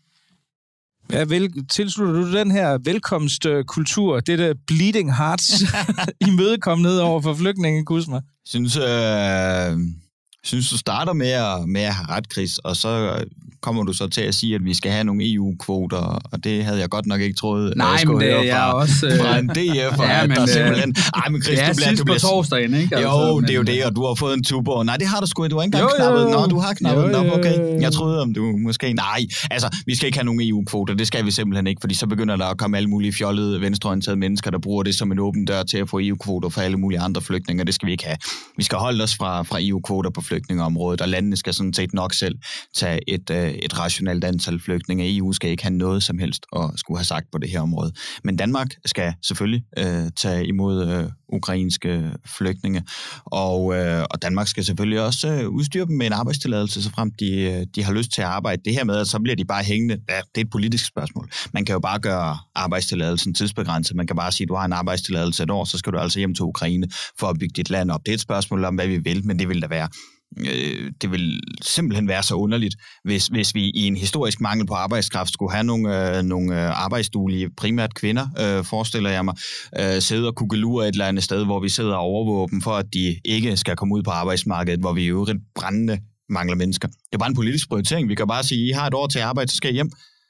Ja, vel, tilslutter du den her velkomstkultur, det der bleeding hearts, imødekommet over for flygtninge, Kusma?
Synes, øh, synes du starter med at, med at have ret, Chris, og så kommer du så til at sige, at vi skal have nogle E U-kvoter, og det havde jeg godt nok ikke troet,
Nej,
jeg skulle
men det
høre fra,
er også, øh...
fra en D F,
ja,
at
men,
der simpelthen... Ej, men Chris,
det er
du bliver...
sidst
du bliver...
på torsdagen, ikke?
Altså, jo, det er jo det, og du har fået en tuborg. Nej, det har du sgu ikke. Du har ikke engang
jo,
knappet den.
jo.
Nå, du har knappet
jo,
den op, okay.
jo, jo.
Jeg troede, om du måske... Nej, altså, vi skal ikke have nogen E U-kvoter. Det skal vi simpelthen ikke, fordi så begynder der at komme alle mulige fjollede, venstreorienterede mennesker, der bruger det som en åben dør til at få E U-kvoter for alle mulige andre flygtninge, det skal vi ikke have. Vi skal holde os fra, fra E U-kvoter på flygtningeområdet, og landene skal sådan set nok selv tage et, øh, et rationelt antal flygtninge. E U skal ikke have noget som helst at skulle have sagt på det her område. Men Danmark skal selvfølgelig øh, tage imod øh, ukrainske flygtninge, og, øh, og Danmark skal selvfølgelig også øh, udstyre dem med en arbejdstilladelse, så frem de, de har lyst til at arbejde. Det her med, at så bliver de bare hængende, ja, det er et politisk spørgsmål. Man kan jo bare gøre arbejdstilladelsen tidsbegrænset. Man kan bare sige, at du har en arbejdstilladelse et år, så skal du altså hjem til Ukraine for at bygge dit land op. Det er et spørgsmål om, hvad vi vil, men det vil da være det vil simpelthen være så underligt, hvis, hvis vi i en historisk mangel på arbejdskraft skulle have nogle, øh, nogle arbejdsduelige, primært kvinder, øh, forestiller jeg mig, øh, sidde og kugelure et eller andet sted, hvor vi sidder og overvåger dem, for at de ikke skal komme ud på arbejdsmarkedet, hvor vi i øvrigt brændende mangler mennesker. Det er bare en politisk prioritering. Vi kan bare sige, I har et år til at arbejde, så skal I hjem.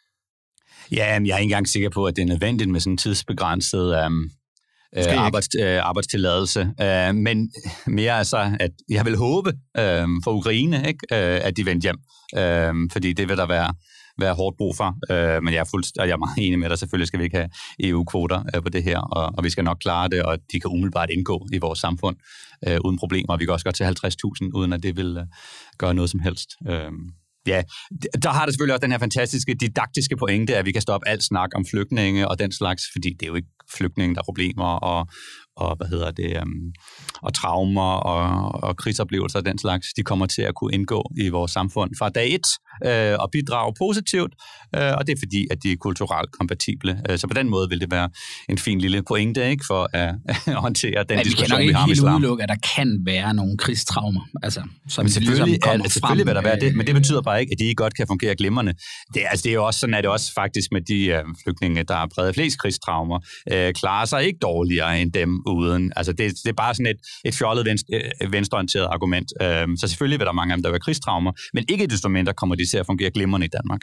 Ja, men jeg er ikke engang sikker på, at det er nødvendigt med sådan en tidsbegrænset... Um Øh, arbejds, øh, arbejdstilladelse, øh, men mere altså, at jeg vil håbe øh, for Ukraine, ikke, øh, at de vender hjem, øh, fordi det vil der være, være hårdt brug for, øh, men jeg er, fuldt, jeg er meget enig med dig, selvfølgelig skal vi ikke have E U-kvoter øh, på det her, og, og vi skal nok klare det, og de kan umiddelbart indgå i vores samfund øh, uden problemer, vi kan også godt til halvtreds tusind, uden at det vil øh, gøre noget som helst. Øh. Ja, der har det selvfølgelig også den her fantastiske didaktiske pointe, at vi kan stoppe alt snak om flygtninge og den slags, fordi det er jo ikke flygtninge, der er problemer, og, og hvad hedder det, um, og traumer og, og krigsoplevelser og den slags, de kommer til at kunne indgå i vores samfund fra dag et øh, og bidrage positivt, øh, og det er fordi, at de er kulturelt kompatible. Øh, så på den måde vil det være en fin lille pointe, ikke, for at, at håndtere den diskussion, vi har med islam.
Vi kan nok ikke helt udelukke, at der kan være nogle krigstraumer, altså, som
men selvfølgelig, ligesom kommer
er,
selvfølgelig
frem,
vil der være det, men det betyder bare ikke, at de ikke godt kan fungere glimrende. Det, altså, det er jo også sådan, at det også faktisk med de øh, flygtninge, der har præget flest krigstraumer, øh, klarer sig ikke dårligere end dem uden. Altså, det, det er bare sådan et, et fjollet venstre, øh, venstreorienteret argument. Øh, så selvfølgelig vil der mange af dem, der vil have krigstraumer, men ikke desto mindre kommer de til at fungere glimrende i Danmark.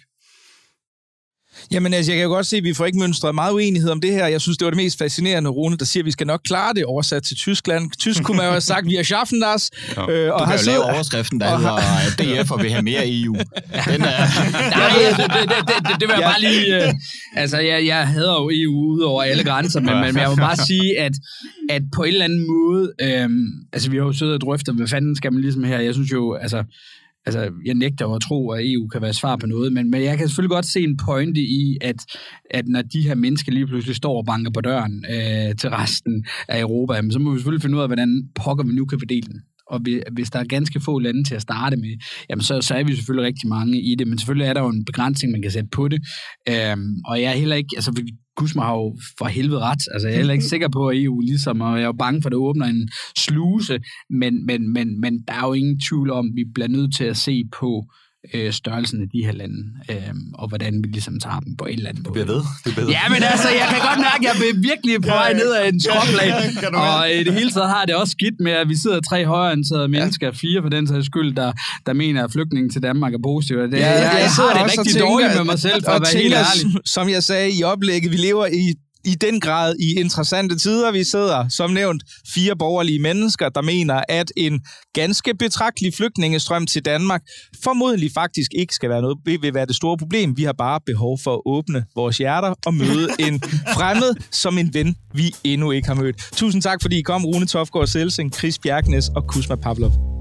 Jamen altså, jeg kan jo godt se, at vi får ikke mønstret meget uenighed om det her. Jeg synes, det var det mest fascinerende, Rune, der siger, at vi skal nok klare det oversat til Tyskland. Tysk kunne man jo have sagt, vi har schaffen das.
Ja. Øh, og du kan jo lave overskriften, der hedder D F og vil have mere E U. Den er...
Nej, det, det, det, det, det vil jeg ja. bare lige... Uh, altså, jeg, jeg hader jo E U ud over alle grænser, men, men jeg må bare sige, at, at på en eller anden måde... Øhm, altså, vi har jo siddet og drøftet, hvad fanden skal man ligesom her? Jeg synes jo, altså... Altså, jeg nægter jo at tro, at E U kan være svar på noget, men, men jeg kan selvfølgelig godt se en pointe i, at, at når de her mennesker lige pludselig står og banker på døren øh, til resten af Europa, så må vi selvfølgelig finde ud af, hvordan pokker vi nu kan fordele den. Og hvis der er ganske få lande til at starte med, jamen så, så er vi selvfølgelig rigtig mange i det, men selvfølgelig er der jo en begrænsning, man kan sætte på det. Øhm, og jeg er heller ikke, altså Kusma har jo for helvede ret, altså jeg er heller ikke sikker på, at E U ligesom, og jeg er jo bange for, at det åbner en sluse, men, men, men, men der er jo ingen tvivl om, at vi bliver nødt til at se på øh, størrelsen af de her lande, øh, og hvordan vi ligesom tager dem på en eller anden måde.
Du bliver ved. Du bliver ved.
Ja, men altså, jeg kan godt mærke, at jeg er virkelig på vej ned af en skråplan, og i det hele taget har det også skidt med, at vi sidder tre højreorienterede mennesker, fire for den sags skyld, der, der mener, at flygtningen til Danmark er positiv. Det, ja, jeg, jeg, jeg har det rigtig tænker, dårligt med mig selv, for at være helt ærlig.
Som jeg sagde i oplægget, vi lever i i den grad i interessante tider. Vi sidder, som nævnt, fire borgerlige mennesker, der mener, at en ganske betragtelig flygtningestrøm til Danmark formodentlig faktisk ikke skal være noget, vil være det store problem. Vi har bare behov for at åbne vores hjerter og møde en fremmed som en ven, vi endnu ikke har mødt. Tusind tak, fordi I kom, Rune Toftgaard Selsing, Chris Bjerknes og Kusma Pavlov.